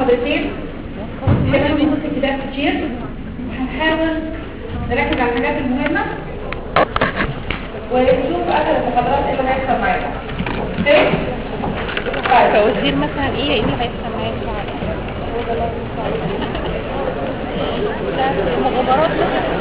محاضرتين كمان بنص الكتاب كتير، هنحاول نركز على الحاجات المهمة ونشوف اخر المحاضرات ايه اللي هيحصل معانا. اوكي؟ فوزير مثلا ايه اللي هيحصل معانا؟ المغامرات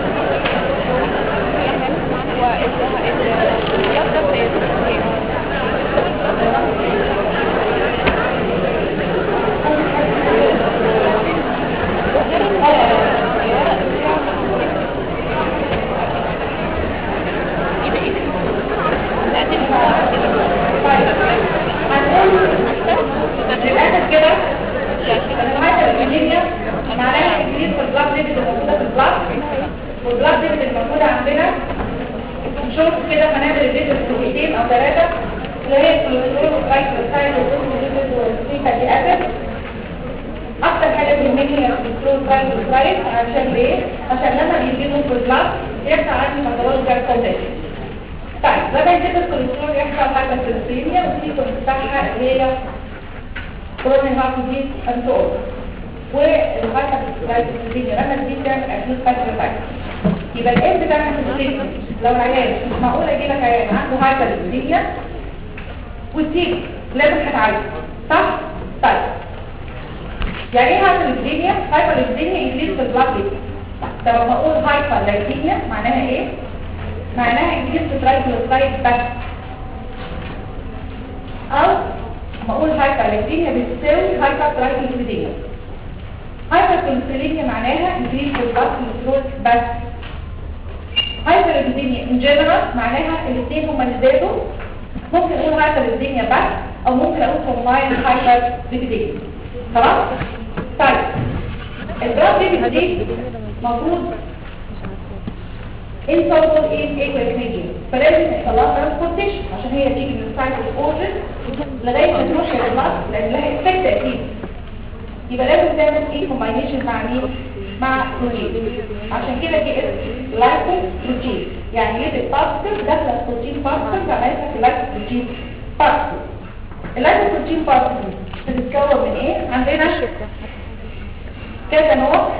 للأسف كده الهايبر الجينية معناها انكريز في البلاد ليفل الموجودة في البلاد، والبلاد ليفل الموجودة عندنا نشوف كده هنعمل الفيديو بروتين او ثلاثة اللي هي الكوليسترول والترايجليسرايد والفوسفوليبيد والفري فاتي اسيد. اكتر حاجة بيهمني هي الكوليسترول والترايجليسرايد. عشان ليه؟ عشان لما بيزيدوا في البلاد يحصل عندي ميتابوليك كونديشن. طيب لما يزيد الكوليسترول يحصل هايبركوليستيريميا والسيكونس بتاعها اللي هي كوروني هارت ديزيز اند اول. والهايبركوليستيريميا لما تزيد تعمل اكيوت هايبرتايتس. يبقى الايه بتاعها في لو العيان مش معقول يجي لك عيان عنده هايبركوليستيريميا وتيجي لازم هتعالج، صح؟ طيب يعني ايه هايبركوليستيريميا؟ هايبركوليستيريميا انكريز في البلاد ليفل. طب لما اقول هايبركوليستيريميا معناها ايه؟ معناها انكريز في الترايجليسرايد بس، او لما اقول هايبركوليستيريميا بتساوي هايبرترايجليسيريديميا. هايبركوليستيريميا معناها انكريز في البلاد كوليسترول بس. هايبركوليستيريميا ان جنرال معناها الاثنين هما اللي زادوا. ممكن اقول هايبركوليستيريميا بس او ممكن اقول كومباين هايبركوليستيريميا. خلاص؟ طيب البلاد ليفل دي المفروض insoluble in aqueous medium، فلازم يحصل لها ترانسبورتيشن عشان هي تيجي من السايت الاورجن لغايه ما تروح للبلاد لان لها افكت اكيد. يبقى لازم تعمل ايه كومباينيشن مع مين؟ مع بروتين. عشان كده جه اسم لايبوبروتين، يعني ليبيد بارتكل داخله البروتين بارتكل عملتها في لايبوبروتين بارتكل. اللايبوبروتين بارتكل بتتكون من ايه؟ عندنا كذا نوع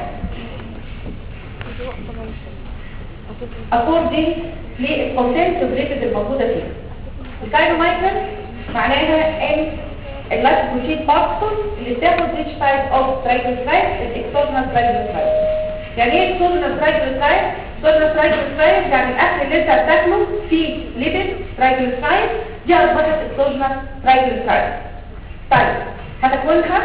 according للكونتنت ريتد الموجوده فيه. الكاينومايكرون معناها ان اللايبوبروتين بارتكل اللي بتاخد ريتش تايب اوف ترايجليسرايد الاكسوجينوس ترايجليسرايد. يعني ايه اكسوجينوس ترايجليسرايد؟ اكسوجينوس ترايجليسرايد يعني الاكل اللي انت بتاكله فيه ليبيد ترايجليسرايد، دي اصبحت اكسوجينوس ترايجليسرايد. طيب هتاكلها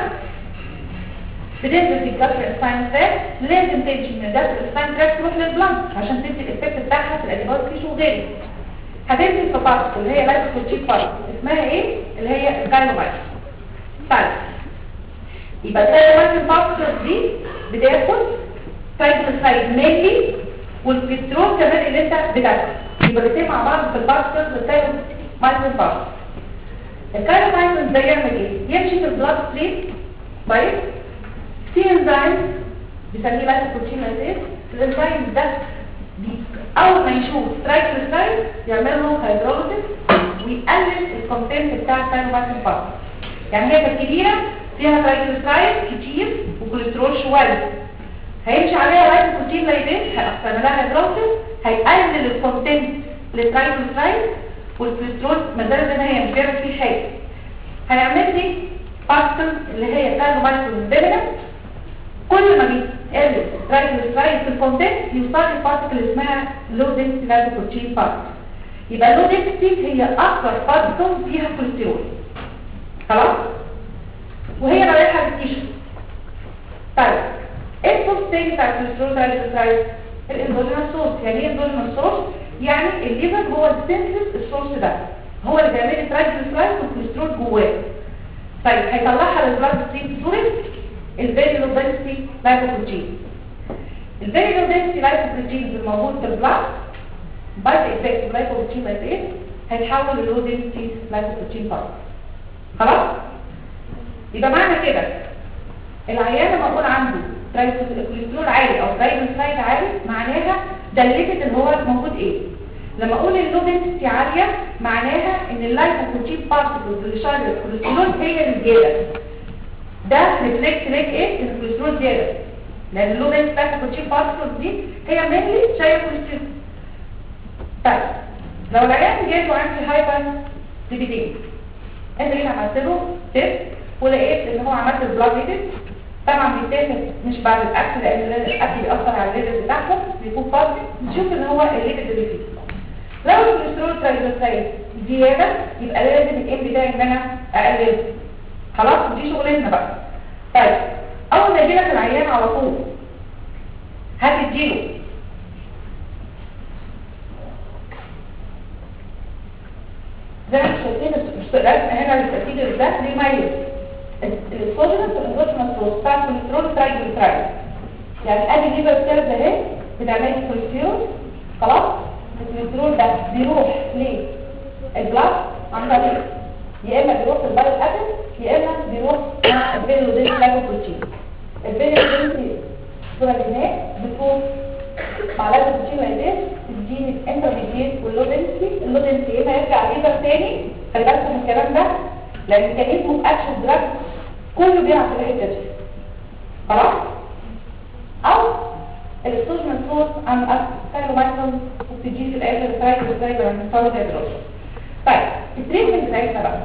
بتنزل في الجسر الاسباين تراك، لازم تمشي من الجسر الاسباين تراك تروح للبلانك عشان تدي الافكت بتاعها في الاديبوز تيشو وغيره. هتنزل في بارتكل اللي هي لايبوبروتين بارتكل اسمها ايه؟ اللي هي الكاينومايكرون. طيب يبقى الكاينومايكرون بارتكل دي بتاخد ترايجليسرايد مينلي والكوليسترول كمان اللي انت بتاكله، يبقى الاثنين مع بعض في البارتكل الكاينومايكرون بارتكل. الكاينومايكرون ده يعمل ايه؟ يمشي في البلاد ستريم. طيب في انزيم بيسميه لايبوبروتين لازيز. الانزيم ده اول ما يشوف ترايجليسرايد يعمل له هيدروليسيس ويقلل الكونتنت بتاع الكاينومايكرون بارتكل. يعني هي كبيره فيها ترايجليسرايد كتير وكوليسترول شويه، هيمشي عليها لايبوبروتين لازيز هيحصل لها هيدروليسيس هيقلل الكونتنت للترايجليسرايد والكوليسترول ما زال زي ما هي مش بيعمل فيه حاجه. هيعمل لي بارتكل اللي هي كاينومايكرون ديمينانت. كل ما بيقل ترايجليسرايد في الكونتنت يوصل لبارتكل اسمها لو دنسيتي لايبوبروتين بارتكل. يبقى اللو دنسيتي هي اكثر بارتكل فيها كوليسترول. خلاص؟ وهي رايحه للتيشو. طيب ايه السورس الثاني بتاع الكوليسترول ترايجليسرايد؟ الاندوجينوس سورس. يعني ايه اندوجينوس سورس؟ يعني الليفر هو السنسس السورس ده، هو اللي بيعمل الترايجليسرايد والكوليسترول جواه. طيب هيطلعها للبلاد ستريم صوره الفيري لو دنسيتي لايبوبروتين. الفيري لو دنسيتي لايبوبروتين الموجود في البلاد باي افكت لايبوبروتين لازيز هيتحول للو دنسيتي لايبوبروتين بارتكل. خلاص؟ يبقى معنى كده العيان لما اقول عنده كوليسترول عالي او ترايجليسرايد عالي معناها دلتت ان هو موجود ايه؟ لما اقول اللو دنسيتي عاليه معناها ان اللايبوبروتين بارتكلز اللي شايله الكوليسترول هي اللي زياده. ده ريفلكت ليك ايه؟ ان الكوليسترول زياده، لان اللو بيس بتاعت الكوتشين بارتكلز دي هي مينلي شايله كوليسترول. طيب لو العيان جاي وعنده هايبر ليبيديميا، انت هنا عملت له تيست ولقيت ان هو عملت البلاد ليبيد، طبعا بيتاخد مش بعد الاكل لان الاكل بيأثر على الليبيد بتاعهم، بيكون فاضي، نشوف ان هو الليبيد اللي فيه. لو الكوليسترول ترايجليسيرايد زياده يبقى لازم الام بتاعي ان انا اقلله. خلاص دي شغلتنا بقى. طيب اول ما يجي لك العيان على طول هتديله زي ما انتم شايفين الرسم هنا للتركيز ده بيميز الاكسوجينس والاندوجينس سورس بتاع الكوليسترول ترايجليسيرايد. يعني ادي ليفر سيلز اهي بتعمل كوليسترول، خلاص الكوليسترول ده بيروح للبلاد عن طريق يا اما بيروح للبايل اسيد يا اما بيروح مع البيلودين لايكوبروتين. البيلودين الصوره اللي هناك بتكون مع لايكوبروتين لايديز تديني الانترميديت واللودنسي. اللودنسي يا اما يرجع ليفر تاني، خلي بالكم من الكلام ده لان ميكانيزم اكشن دراج كله بيلعب في الحته دي. خلاص؟ او الاكسوجينس سورس عن الثايرومايسين وبتجي في الاخر الترايجليسيرايد عند الثايرويد. طيب التريتمنت بتاعتنا بقى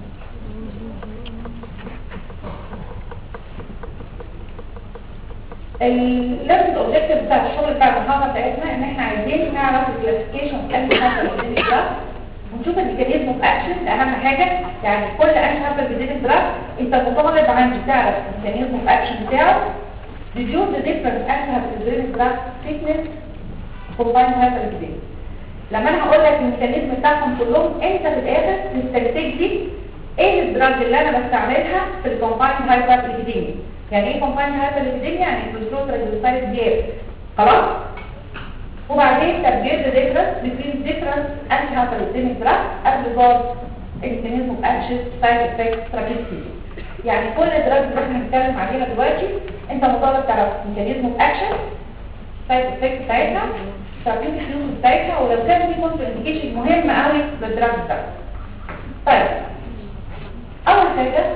الليفل الاوبجكتيف بتاع الشغل بتاع المحاضره بتاعتنا ان احنا عايزين نعرف الكلاسيفيكيشن انتي هايبرليبيديميك دراج ونشوف الميكانيزم اوف اكشن. اهم حاجه يعني كل انتي هايبرليبيديميك دراج انت مطالب عندي تعرف الميكانيزم اوف اكشن بتاعه. review the different anti hyperlipidemic drug treatment combined hyperlipidemia. لما انا هقول لك الميكانيزم بتاعهم كلهم انت في الاخر تستنتج لي ايه الدراج اللي انا بستعملها في الكومبايند هايبرليبيديميا. يعني ايه كومبايند هايبرليبيديميا؟ يعني الكوليسترول ترايجليسيرايد زياده. خلاص؟ وبعدين تبجير ذا ديفرنس بين ديفرنت انتي هايبرليبيديميك دراج از ريجارد الميكانيزم اوف اكشن سايد افكت تراجيستي. يعني كل الدراج اللي احنا بنتكلم عليها دلوقتي انت مطالب تعرف ميكانيزم اوف اكشن سايد افكت بتاعتها ترابيوتيك يوز بتاعتها ولو كان في كونتر انديكيشن مهم قوي للدراج بتاعتها. طيب اول حاجه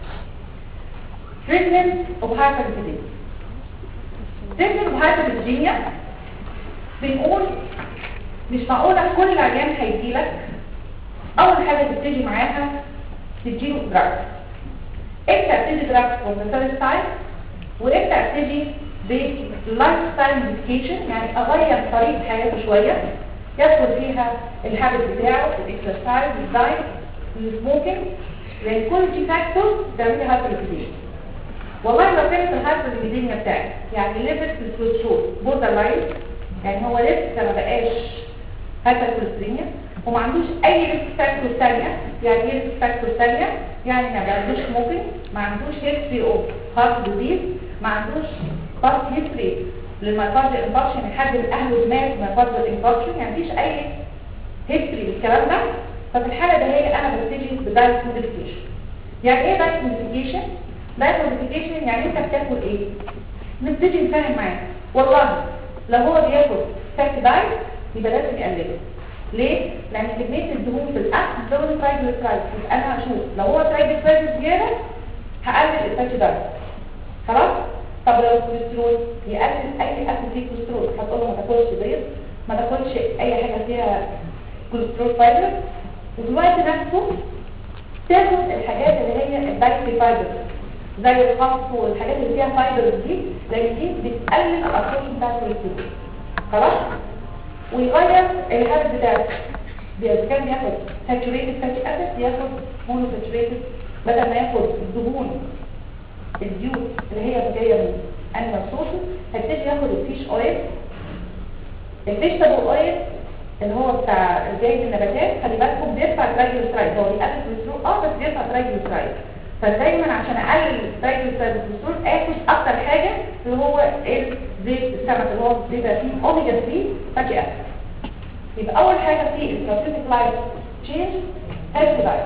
treatment of hyperlipidemia. treatment of hyperlipidemia بنقول مش معقوله كل العيان هيجيلك اول حاجه تبتدي معاها تديله دراج. امتى ابتدي دراج فور ذا فيرست تايم وامتى ابتدي باللايف ستايل موديفيكيشن، يعني اغير طريقه حياته شويه يدخل فيها الهابت بتاعه الاكسرسايز الدايت السموكينج، لان كل دي فاكتورز بتعمل لي هايبرليبيديميا. والله لو كانت الهايبرليبيديميا بتاعي يعني ليفل في الكوليسترول بوردر لاين، يعني هو لسه ما بقاش هايبرليبيديميا وما عندوش اي ريسك فاكتور ثانيه. يعني ايه ريسك فاكتور ثانيه؟ يعني ما عندوش سموكينج، ما عندوش هيستوري اوف هارت ديزيز، ما عندوش باست هيستوري للمايكارديال انفاركشن، يعني حد من اهله مات مايكارديال انفاركشن، يعني مفيش اي هيستوري بالكلام ده. ففي الحاله ده هي انا ببتدي بدايت موديفيكيشن. يعني ايه دايت موديفيكيشن؟ دايت موديفيكيشن يعني انت بتاكل ايه؟ نبتدي نفهم معاه. والله لو هو بياكل فات دايت يبقى لازم يقلله. ليه؟ لان كميه الدهون في الاكل بتزود الترايجليسيرايد، يبقى انا هشوف لو هو ترايجليسيرايد زياده هقلل الفات دايت. خلاص؟ طب لو الكوليسترول يقلل اي اكل فيه كوليسترول، هتقول له ما تاكلش بيض، ما تاكلش اي حاجه فيها كوليسترول فايبر، وفي الوقت نفسه تاخد الحاجات اللي هي الدايتري فايبر زي الخس والحاجات اللي فيها فايبر دي، لان دي بتقلل الابسوربشن بتاع الكوليسترول. خلاص؟ ويغير الهابت بتاعته، اذا كان بياخد ساتوريتد فاتي اسيد ياخد مونو ساتوريتد، بدل ما ياخد الدهون الزيوت اللي هي جايه من انيمال سورسز هيبتدي ياخد الفيش اويل. الفيش اويل اللي هو بتاع الجاي من النباتات، خلي بالكم بيرفع ترايجليسيرايد، هو بيقلل الكوليسترول بس بيرفع ترايجليسيرايد. فدايما عشان اقلل الترايجليسيرايد والكوليسترول اكل اكتر حاجه اللي هو زيت السمك اللي هو بيبقى فيه اوميجا 3 فاتي اسيد. يبقى اول حاجه في الثيرابيوتيك لايف تشينج هيلث دايت.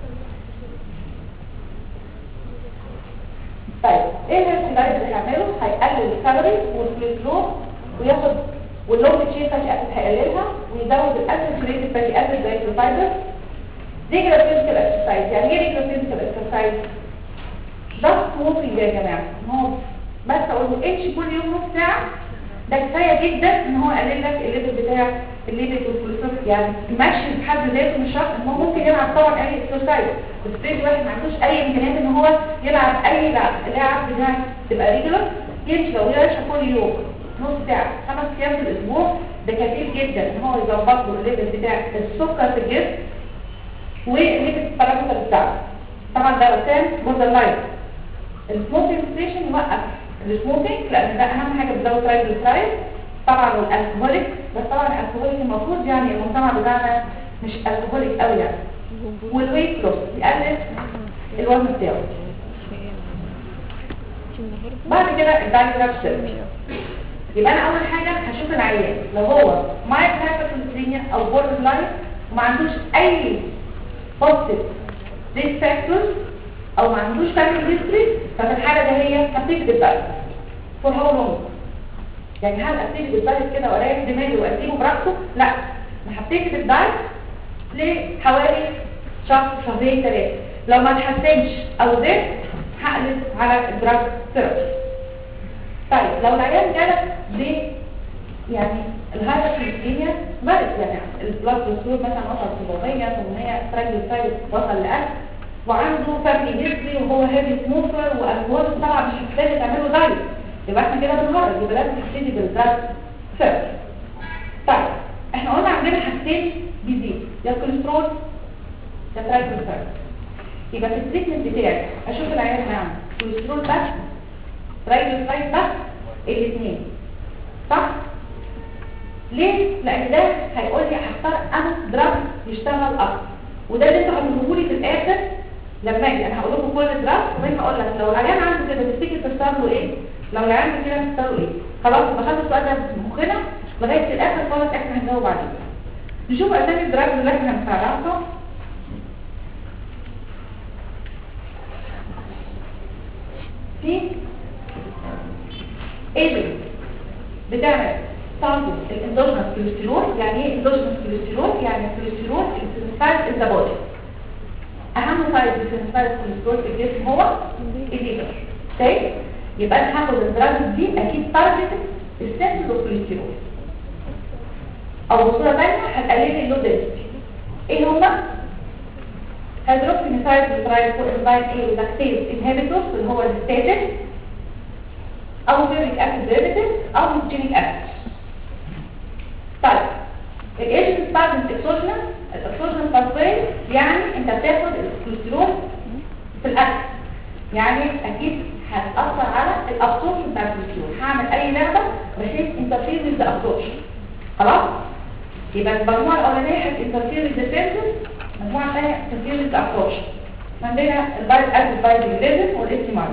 طيب ايه الهيلث دايت اللي هيعمله؟ هيقلل الكالوري والكوليسترول وياخد واللونج تشين فاتي اسيد هيقللها ويزود الاسيد فاتي اسيد زي الفايبر. ريجولار فيزيكال اكسرسايز. يعني ايه ريجولار فيزيكال اكسرسايز؟ ضغط سموكينج يا جماعه، ان هو بس اقول له امشي كل يوم نص ساعه، ده كفايه جدا ان هو يقلل لك الليفل بتاع الليبيد والكوليسترول. يعني المشي بحد ذاته مش شرط ان هو ممكن يلعب طبعا اي اكسرسايز، بس في واحد ما عندوش اي امكانيات ان هو يلعب اي لعب بتاعه تبقى ريجولار، يمشي لو يمشي كل يوم نص ساعه 5 ايام في الاسبوع، ده كتير جدا ان هو يظبط له الليفل بتاع السكر في الجسم والليبيد بارامتر بتاعه. طبعا ده لو كان بوردر لاين. السموكينج ستيشن يوقف السموكينج لان ده اهم حاجه بتزود ترايجليسرايد طبعا، والالكهوليك، بس طبعا الالكهوليك المفروض يعني المجتمع بتاعنا مش الكهوليك قوي يعني. والويت لوس يقلل الوزن بتاعه. بعد كده الدايجراف سيرش. يبقى انا اول حاجه هشوف العيان لو هو مايلد هايبرتنسيميا او بوردر لاين وما عندوش اي بوزيتيف ريسك فاكتورز او ما عندوش فاميلي هيستوري، ففي الحاله ده هي هتيجي بالدايت فور هاو لونج. يعني هل ابتدي بالدايت كده واريح دماغي واسيبه براحته؟ لا، انا هبتدي بالدايت لحوالي شهر شهرين 3. لو ما اتحسنش او زاد هقلب على الدراج ثيرابي. طيب لو العيان جالك يعني الهايبرتنسيميا بارد، يعني البلاد بريشر مثلا وصل 700 800 ترايجليسرايد وصل ل1000 وعنده فاميلي هيستوري وهو هيفي سموكر والكحول، طبعا مش محتاج تعمله دايت، يبقى احنا كده بنهرج، يبقى لازم نبتدي بالدراج ثيرابي. طيب احنا قلنا عندنا حاجتين بيزيد، يا الكوليسترول يا ترايجليسرايد. يبقى في التريتمنت بتاعي اشوف العيان عنده كوليسترول بس ترايجليسرايد بس، الاثنين صح؟ ليه؟ لان ده هيقول لي هختار انا دراج يشتغل اكتر، وده اللي انتوا هتقولوه لي في الاخر لما اجي انا هقول لكم كل دراج وبعدين هقول لك لو العيان عنده كده تفتكر تختاروا ايه؟ لو العيان كده تختاروا ايه؟ خلاص يبقى خدوا السؤال ده في مخنا لغايه الاخر خالص، احنا هنجاوب عليه. نشوف اسامي الدراج اللي احنا هنستعرضها. في ايه بتعمل تعمل الاندوجينوس كوليسترول. يعني ايه اندوجينوس كوليسترول؟ يعني الكوليسترول السنسايز ان ذا بودي. اهم سايز السنسايز كوليسترول في الجسم هو الليفر. طيب يبقى انا هاخد الدراجز دي اكيد تارجت السنسايز كوليسترول، او بصوره ثانيه هتقلل اللو دنسيتي. ايه هما؟ هيدروكسيميثايل جليسرايد كوانزيم ايه لاكتيز انهبيتورز اللي هو الستاتين، او فيريك اسيد ديريفيتيف او ميثيونيك اسيد. طيب الايجنت بتاعت الاكسوجينس باثواي، يعني انت بتاخد الكوليسترول في الاكل، يعني اكيد هتاثر على الابسوربشن بتاع الكوليسترول. هعمل اي لعبه بحيث انترفير وذ الابسوربشن. خلاص يبقى المجموعه الاولانيه هتنترفير وذ السيرفيس، المجموعه الثانيه هتنترفير وذ الابسوربشن. عندنا البايد اسيد بايدنج ليفل والاستيمايل.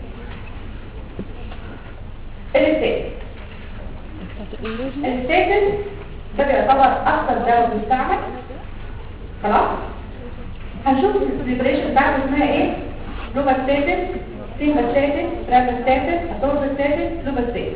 الستاتين ده بيعتبر اكثر دواء بيستعمل. خلاص هنشوف البريبريشن بتاعته اسمها ايه؟ لوفاستاتين، سيمباستاتين، برافاستاتين، اتورفاستاتين، لوفاستاتين.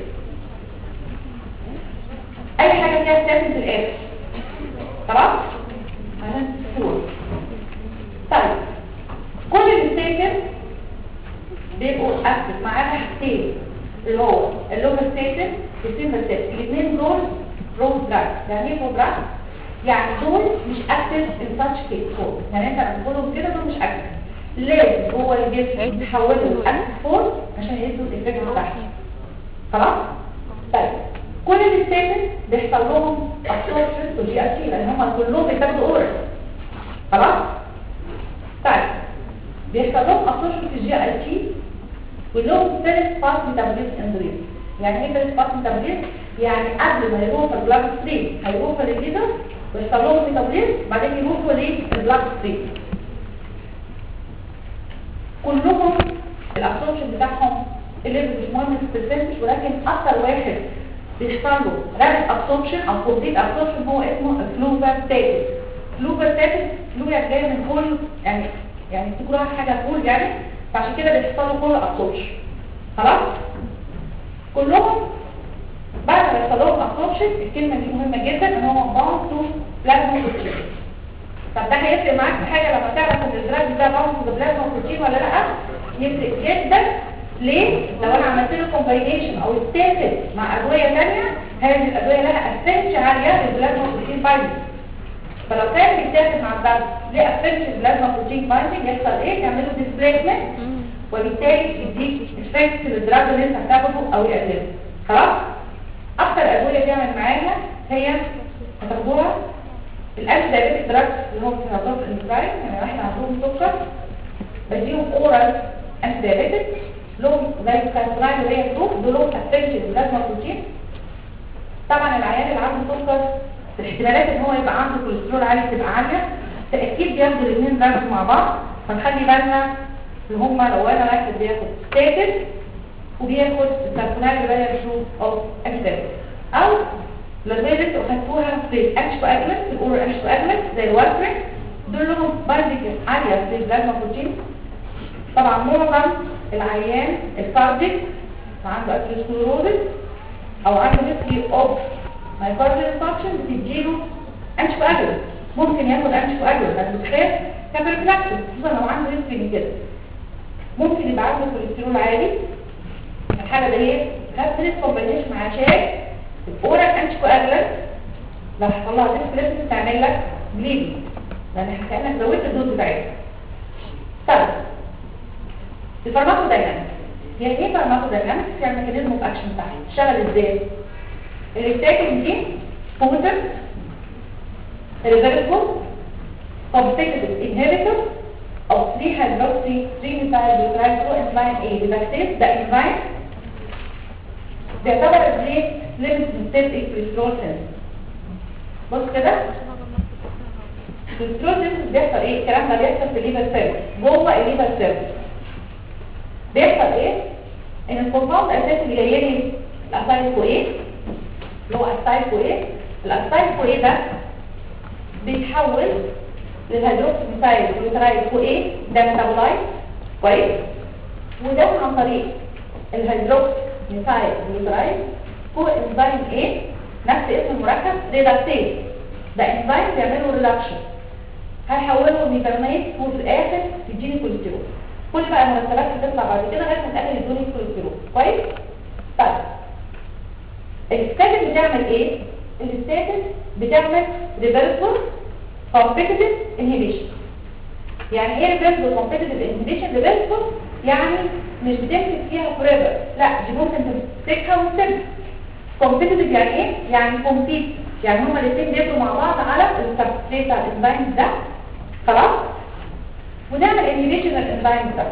اي حاجه فيها ستاتين في الاخر. خلاص عشان تقول. طيب كل الستاتين بيبقوا اكتف ما عدا حاجتين اللي هو اللوفاستاتين والسيمباستاتين، الاثنين دول روز دراج. يعني ايه روز دراج؟ يعني دول مش اكتف ان تاتش كيس فور، يعني انت بتقولهم كده دول مش اكتف، لازم جوه الجسم يحولوا اكتف فور عشان يدوا الافكت بتاعهم. خلاص؟ طيب كل الستاتين بيحصل لهم ابسوربشن وجي ار تي لان هم كلهم بيتاخدوا اورال. خلاص؟ طيب بيحصل لهم ابسوربشن في الجي ار تي كلهم فيرست باس ميتابوليزم اندريز. يعني ايه فيرست باس ميتابوليزم؟ يعني قبل ما يروحوا البلاد ستريم هيروحوا للليفر ويحصل لهم ميتابوليزم بعدين يروحوا للبلاد ستريم. كلهم الابسوربشن بتاعهم الليفر مش مهم في البرسنتج، ولكن اكتر واحد بيحصل له رابيد ابسوربشن او كومبليت ابسوربشن هو اسمه فلوفاستاتين. فلوفاستاتين فلو يعني جاي من كل يعني تكون حاجه فول يعني، فعشان كده بيحصل له كل ابسوربشن. خلاص كلهم بعد ما يحصل لهم ابسوربشن الكلمه دي مهمه جدا ان هو باوند تو بلازما بروتين. طب ده هيفرق معاك في حاجه لما تعرف ان الدراج ده باوند تو بلازما بروتين ولا لا؟ يفرق جدا ليه؟ لو انا عملت له كومباينيشن او اتاخد مع ادويه ثانيه، هذه الادويه لها افنش عاليه للبلازما بروتين بايندنج. فلو كان بيتاخد مع البلد ليه افنش البلازما بروتين بايندنج يحصل ايه؟ يعملوا ديسبليسمنت، وبالتالي يديك افكت للدراج اللي انت هتاخده او يقلله. خلاص؟ اكتر ادويه بيعمل معاها هي هتاخدوها الانتي دايبيتيك دراج اللي هو بتاخدوه في الانسايد، يعني احنا عندهم سكر بديهم اورال انتي دايبيتيك لهم زي الكالسرايد اللي هي فلوك، دول افكت البلازما بروتين. طبعا العيان اللي عنده سكر الاحتمالات ان هو يبقى عنده كوليسترول عالي تبقى عاليه، فاكيد بياخدوا الاثنين دراجز مع بعض. فنخلي بالنا ان هم لو انا واحد بياخد ستاتين وبياخد الكالسرايد اللي هي فلوك او انتي، او لو زي اللي انتوا اخدتوها في الانشو اجلس، في الاورال انشو اجلس زي الوارفرين، دول لهم بايندنج عاليه في البلازما بروتين. طبعا معظم العيان الكارديك عنده اثيروسكليروزس او عنده هيستوري اوف مايوكارديال انفاركشن بتديله انشو اجلس، ممكن ياخد انشو اجلس بس بتخاف كابرفلاكسس، خصوصا لو عنده هيستوري من كده. ممكن يبقى عنده كوليسترول عالي، الحاله دي هتدرس كومبينيشن عشان الاورال انشو اجلس لو حصل لها ديسبليسمنت تعمل لك بليدنج، لان كانك زودت الدوز بتاعتها. طيب الفارماكوداينامكس، يعني ايه فارماكوداينامكس؟ يعني ميكانيزم اوف اكشن بتاعها بتشتغل ازاي؟ الستاتين دي بوتنت ريفيرسبل كومبيتيتيف انهبيتور او 3 هيدروكسي 3 ميثايل جلوترايد انزيم اي ديباكتيز. ده انزيم بيعتبر بريك ليميت سيستميك كوليسترول سينثيز. بص كده الكوليسترول سينثيز بيحصل ايه؟ الكلام ده بيحصل في الليفر سيل، جوه الليفر سيل بيحصل ايه؟ ان الكومباوند الاساسي اللي جاي لي الاسايل كو ايه اللي هو اسايل كو ايه، الاسايل كو ايه ده بيتحول للهيدروكسي ميثايل جلوترايد كو ايه، ده ميتابولايت كويس، وده عن طريق الهيدروكسي ميثايل جلوترايد كو انزيم ايه نفس اسم المركب ريدكتيز. ده انزيم بيعملوا ريدكشن هيحوله لميثانات وفي الاخر يديني كوليسترول. كل بقى المركبات هتطلع بعد كده لغايه ما تقلل الدوني الكوليسترول كويس. طيب الستاتين بتعمل ايه؟ الستاتين بتعمل ريفيرسبل كومبيتيتيف انهبيشن. يعني ايه ريفيرسبل كومبيتيتيف انهبيشن؟ ريفيرسبل يعني مش بتمسك فيها فوريفر، لا دي ممكن تمسكها وتسيبها. كومبيتيتيف يعني ايه؟ يعني كومبيت، يعني هما الاثنين بياكلوا مع بعض على السبستريت بتاع الانزيم ده خلاص، ونعمل انهبيشن للانزيم ده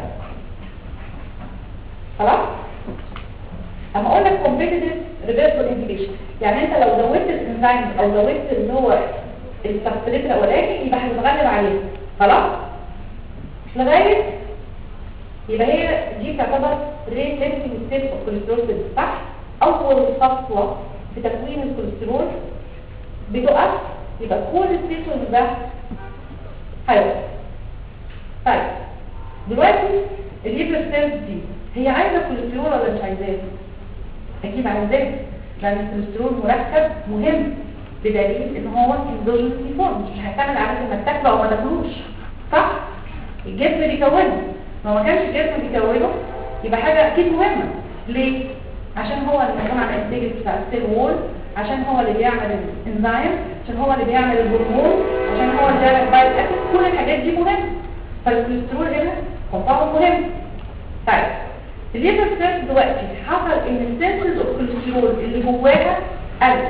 خلاص. اما اقول لك كومبيتيتيف ريفيرسبل انهبيشن يعني انت لو زودت الانزيم او زودت اللي هو السبستريت الاولاني يبقى هتتغلب عليه خلاص لغايه يبقى هي دي تعتبر ريت ليميتنج ستيب اوف كوليسترول صح. اول خطوه في تكوين الكوليسترول بتقف، يبقى كل السيستم ده هيقف. طيب دلوقتي الليفر سيلز دي هي عايزه كوليسترول ولا مش عايزاه؟ اكيد عايزاه، لان الكوليسترول مركب مهم بدليل ان هو اندوجينس فورم، مش هيعتمد على انك تاكله او ما تاكلوش صح. الجسم بيكونه، لو ما كانش الجسم بيكونه يبقى حاجه اكيد مهمه. ليه؟ عشان هو اللي مسؤول عن الانتاج بتاع السيل وول، عشان هو اللي بيعمل الانزيم، عشان هو اللي بيعمل الهرمون، عشان هو اللي بيعمل بايو اكسيد، كل الحاجات دي مهمه. فالكوليسترول هنا كومباوند مهم. طيب الليفر سيلز دلوقتي حصل ان السنسز اوف كوليسترول اللي جواها قلت.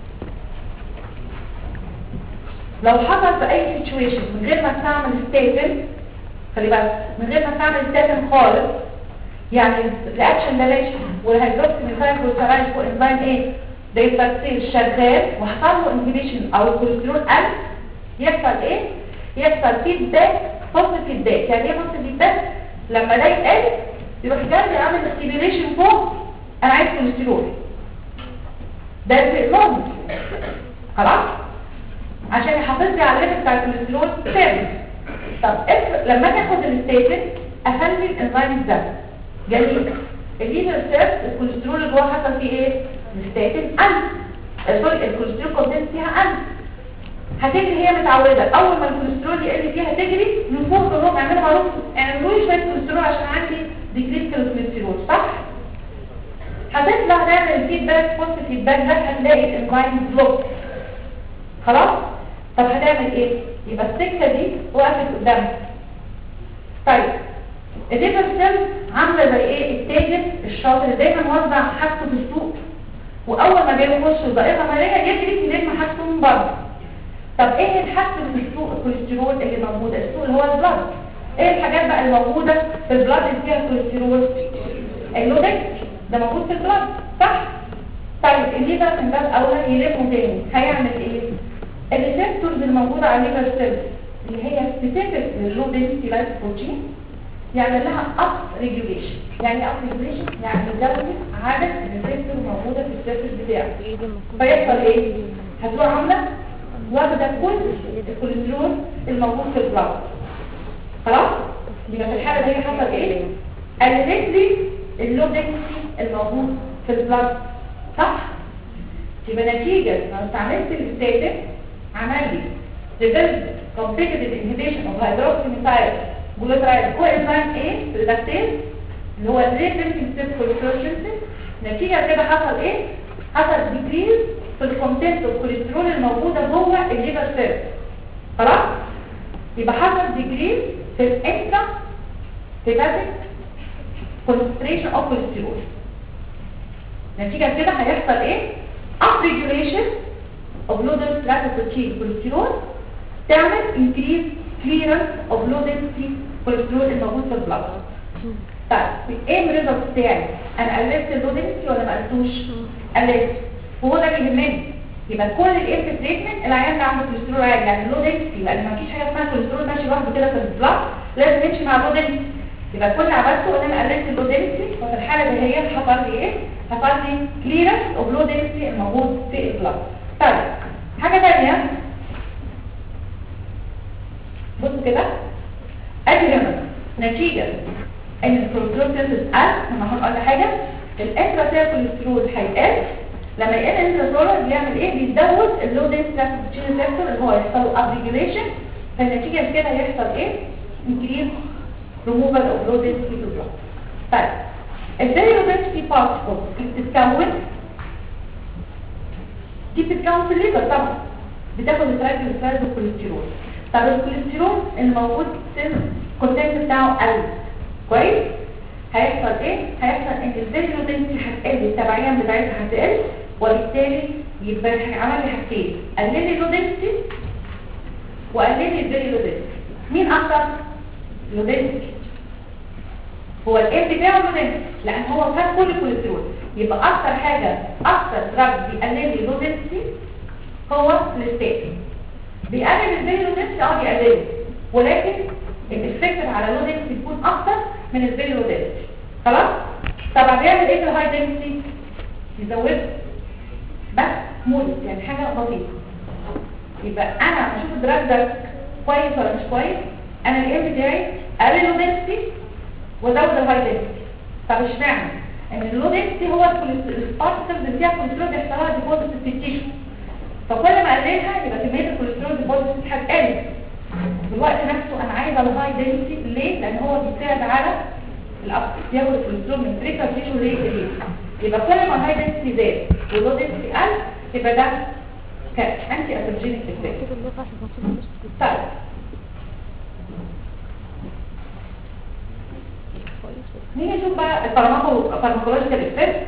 لو حصل في اي سيتويشن من غير ما استعمل ستاتين، خلي بالك من غير ما استعمل ستاتين خالص، يعني الرياكشن ده ماشي والهيدروكسي ميثايل جلوترايد وانزيم ايه ده يبقى شغال وحصل له انهبيشن او الكوليسترول قل، يحصل ايه؟ يحصل فيدباك، فصل فيدباك. يعني ايه فصل فيدباك؟ لما ده يقل يروح جاي يعمل ستيميوليشن فوق، انا عايز كوليسترول ده الفيرمون خلاص عشان يحافظ لي على الليفل بتاع الكوليسترول ثابت. طب لما اجي اخد الستاتين اخلي الانزيم ده جميل، الليفر سيلز الكوليسترول اللي جوه حصل فيه ايه؟ الستاتين سوري الكوليسترول كونتنت فيها هتجري، هي متعوده اول ما الكوليسترول يقل فيها تجري من فوق كلهم يعملوا معروف اعملوا لي شويه كوليسترول عشان عندي ديكريز في الكوليسترول صح؟ هتطلع تعمل الفيدباك بوست فيدباك ده هتلاقي الانزيم بلوك خلاص. طب هتعمل ايه؟ يبقى السكه دي وقفت قدامك. طيب الليفر سيل عامله زي ايه؟ التاجر الشاطر اللي دايما موزع حاجته في السوق، واول ما بيخش ضائقه ماليه يجري يلم حاجته من بره. طب ايه الحاجه اللي في السوق الكوليسترول اللي موجوده؟ السوق اللي هو البلاد. ايه الحاجات بقى اللي موجوده في البلاد اللي فيها كوليسترول؟ اللودكس ده موجود في البلاد صح؟ طيب الليفر من باب اولى يلمه تاني هيعمل ايه؟ الريسبتورز الموجوده على الليفر سيلز اللي هي سبيسيفيك لللو دنسيتي لايبوبروتين يعمل لها اب ريجوليشن. يعني اب ريجوليشن يعني يزود عدد الريسبتور موجوده في السيرفس بتاعه. فيحصل ايه؟ هتروح عامله واخده كل الكوليسترول الموجود في البلاد خلاص. يبقى في الحاله دي حصل ايه؟ قللت لي اللو دنسيتي الموجود في البلاد صح؟ يبقى نتيجه لو استعملت الاستاتين عمل لي reverse competitive inhibition of hydroxymethyl glutarate coenzyme A reductase اللي هو reversing step cholesterol synthesis. نتيجه كده حصل ايه؟ حصل decrease في الكونتنت والكوليسترول الموجوده جوه الليفر سيل خلاص. يبقى حصل decrease في الانترا hepatic concentration of cholesterol. نتيجه كده هيحصل ايه؟ up regulation of low density lipoprotein cholesterol تعمل increase clearance of low density cholesterol الموجود في البلاد. طيب ايه الريزلت بتاعي؟ انا قللت اللو دنسيتي ولا ما قلتوش؟ قللت، وهو ده اللي يهمني. يبقى كل الانت تريتمنت العيان ده عنده كوليسترول عالي يعني اللو دنسيتي، لان ما فيش حاجه اسمها كوليسترول ماشي لوحده كده في البلاد، لازم يمشي مع اللو دنسيتي. يبقى كل اللي عملته ان انا قللت اللو دنسيتي، وفي الحاله دي هي حصل لي ايه؟ حصل لي كليرنس اوف لو دنسيتي الموجود في البلاد. طيب حاجه ثانيه بصوا كده، ادي هنا نتيجه ان الكوليسترول سيلز قل. لما هنقول على حاجه الانترا كوليسترول هيقل، لما يقل الانترا بيعمل ايه؟ بيزود اللو دنسيتي لايبوبروتين ريسبتور اللي هو يحصل له اب ريجوليشن، فالنتيجه كده هيحصل ايه؟ انكريز ريموفال اوف لو دنسيتي في البلاد. طيب الفيري لو دنسيتي بارتكلز بتتكون دي بتتكون في الليفر طبعا، بتاخد الترايجليسيرايد والكوليسترول. طب الكوليسترول الموجود في الكونتنت بتاعه قل كويس، هيحصل ايه؟ هيحصل ان الفيري لو دنسيتي هتقل، التبعيان بتاعتها هتقل، وبالتالي يبقى عمل لي حاجتين، قلل لي لو دنسيتي وقلل لي الفيري لو دنسيتي. مين اكتر؟ لو دنسيتي. هو الام بتاعه لو دنسيتي لان هو خد كل الكوليسترول، يبقى اكتر حاجه اكتر دراج بيقلل لي لو دنسيتي هو الستاتين. بيقلل الفيري لو دنسيتي بيقلله، ولكن الافكت على لو دنسيتي بيكون اكتر من الفيري لو دنسيتي خلاص. طبعا بيعمل ايه في الهاي دنسيتي؟ يزوده بس مودت يعني حاجه بسيطه. يبقى انا اشوف الدراج ده كويس ولا مش كويس، انا الام بتاعي اقلل لو دنسيتي وازود الهاي دنسيتي. طب اشمعنى؟ ان اللو دنسيتي هو البارتكلز اللي فيها كوليسترول بيحصل لها ديبوزيت في التيشو، فكل ما اقللها يبقى كميه الكوليسترول ديبوزيت هتقل. في الوقت نفسه انا عايزه الهاي دنسيتي ليه؟ لان هو بيساعد على ياخد الكوليسترول من بريكال تيشو ليه. يبقى كل ما الهاي دنسيتي زاد واللو دنسيتي قل يبقى ده كانتي اتروجينيك افكت. طيب نيجي نشوف بقى الفارماكولوجيكال افكت.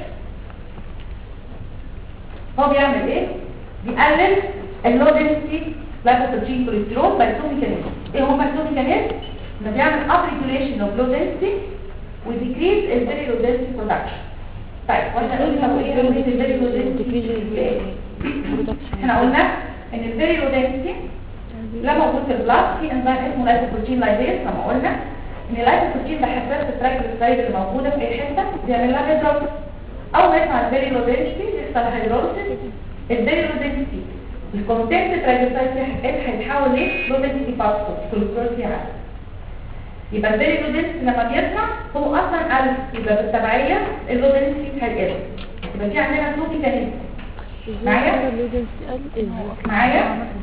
هو بيعمل ايه؟ بيقلل اللو دنسيتي لايبوبروتين كوليسترول باي تو ميكانيزم. ايه هما التو ميكانيزم؟ ده بيعمل اب ريجوليشن اوف لو دنسيتي وديكريز الفيري لو دنسيتي برودكشن. طيب واحنا قلنا ايه الفيري لو دنسيتي؟ احنا قلنا ان الفيري لو دنسيتي لا موجود في البلاد في انزيم اسمه لايبوبروتين لايبيز. لما قلنا ان اللايبوبروتين ده حساس الترايجليسيرايد اللي موجوده في اي حته بيعمل لها هيدرولايز. اول ما يسمع الفيري لو دنسيتي يحصل هيدرولايز. الفيري لو دنسيتي الكونتنت ترايجليسيرايد هيتحول ليه؟ لو دنسيتي بارتكلز كوليسترول فيها عالي. يبقى الفيري لو دنسيتي لما بيطلع هو اصلا قل، يبقى بالتبعيه اللو دنسيتي هيقل. يبقى في عندنا تو ميكانيزم معايا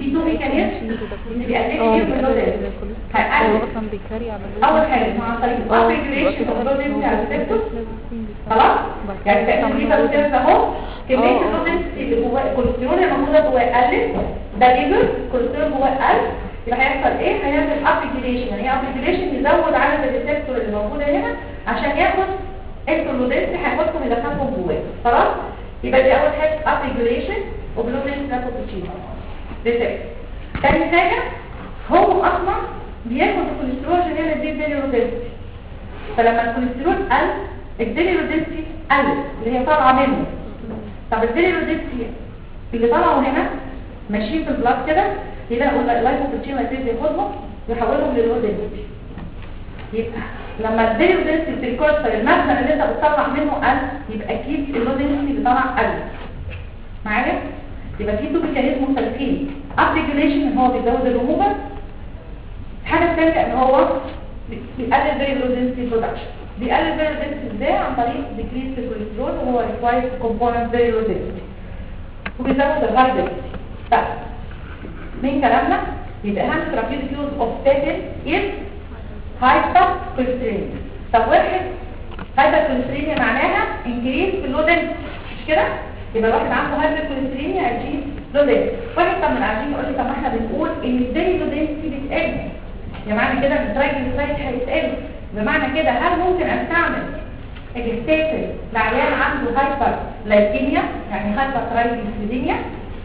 في تو ميكانيزم اللي بيقلل ليه اللودنس. هيقلل اصلا بيكاري على اول حاجه عن طريق الابريجريشن اوف اللودنس على السيستم. خلاص يعني تقليل ليفر سيلز اهو كميه اللودنس اللي جواه الكوليسترول اللي موجوده جواه قلت، ده ليفر الكوليسترول جواه قل، يبقى هيحصل ايه؟ هيعمل ابريجريشن. يعني ايه ابريجريشن؟ يزود عدد الريسبتور اللي موجوده هنا عشان ياخد اللودنس هيحطهم يدخلهم جواه. خلاص يبقى دي اول حاجه ابريجريشن اوف اللودنس ناكوتين ريسبتور. تاني حاجه هو اصلا بياخد الكوليسترول عشان يعمل دي ديليرودنسي، فلما الكوليسترول قل الديليرودنسي قلت اللي هي طالعه منه. طب الديليرودنسي اللي طالعوا هنا ماشيين في البلاط كده يلاقوا اللايكوبروتين هيبتدي ياخدهم ويحولهم للودنسي. يبقى لما الديليرودنسي في الكورسر المخزن اللي انت بتطلع منه قل يبقى اكيد اللودنسي اللي طالع قل معايا. يبقى في تو ميكانيزم مختلفين. ابريجوليشن ان هو بيزود الريموفر، الحاجه الثانيه ان هو بيقلل الديليرودنسي برودكشن. بيقلل الديليرودنسي ازاي؟ عن طريق ديكريس الكوليسترول وهو ريكوايرد كومبوننت ديليرودنسي، وبيزود الهاردنسي. طيب من كلامنا يبقى اهم ثيرابيوتيك يوز اوف ستاتين از هايبركوليسترينيا. طب واحد هايبركوليسترينيا معناها انكريز في اللودنس مش كده؟ يبقى واحد عنده هايبركوليسترينيا هيجيب لودنس. واحد طب من عايزين يقول لي طب ما احنا بنقول ان الديلي لودنسي بتقل، يا معنى كده ان الترايجليسرايد هيتقل، بمعنى كده هل ممكن استعمل الستاتين لعيان عنده هايبر لايكيميا يعني هايبر ترايجليسيديميا؟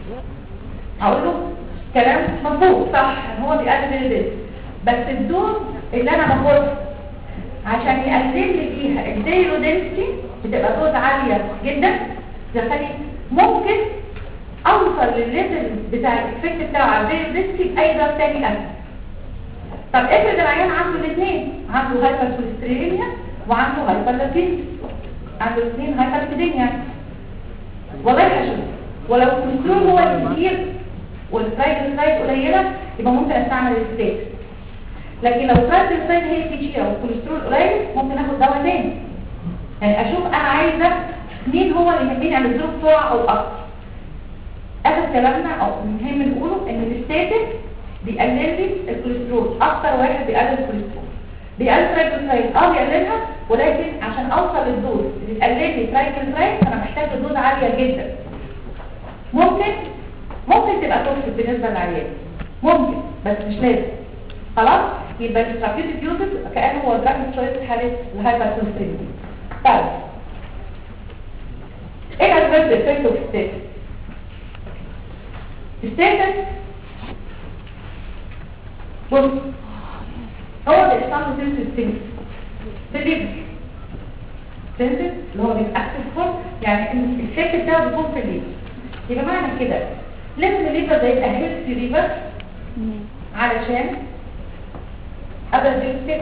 هقول له كلام مظبوط صح ان هو بيقلل اللودنس، بس الدوز اللي انا باخدها عشان يقلل لي فيها الديلودنسي بتبقى دوز عاليه جدا، تخلي ممكن اوصل للليفل بتاع الافكت بتاعه على الديلودنسي باي دواء تاني اسهل. طب افرض العيان عنده الاثنين، عنده هايبر كوليسترينيا وعنده هايبر لايكيميا، عنده الاثنين هايبر كوليسترينيا، والله هشوف ولو الكوليسترول هو الكتير والترايجليسرايد قليله يبقى ممكن استعمل الستات. لكن لو الترايجليسرايد هي كتيره والكوليسترول قليل ممكن اخد دواء تاني. يعني اشوف انا عايزه مين هو اللي يهمني انزله بسرعه او اكتر. اخر كلامنا او مهم نقوله ان الستاتين بيقلل لي الكوليسترول، اكتر واحد بيقلل الكوليسترول. بيقلل الترايجليسرايد بيقللها، ولكن عشان اوصل للدوز اللي تقلل لي الترايجليسرايد انا محتاج دوز عاليه جدا. ممكن تبقى توكسيك بالنسبه للعيان، ممكن بس مش لازم. خلاص يبقى الثيرابيوتيك يوزز كانه هو دراج تشويس في حاله الهايبركوليسترينيا. طيب ايه الادفيرس افكت اوف ستاتين؟ الستاتين بص هو ده اسمه سنسيتيف في الليفر. سنسيتيف اللي هو بيبقى اكتف يعني الافكت بتاعه بيكون في الليفر. يبقى معنى كده لازم الليفر ده يبقى هيلثي ليفر علشان ابدا ديوستيك.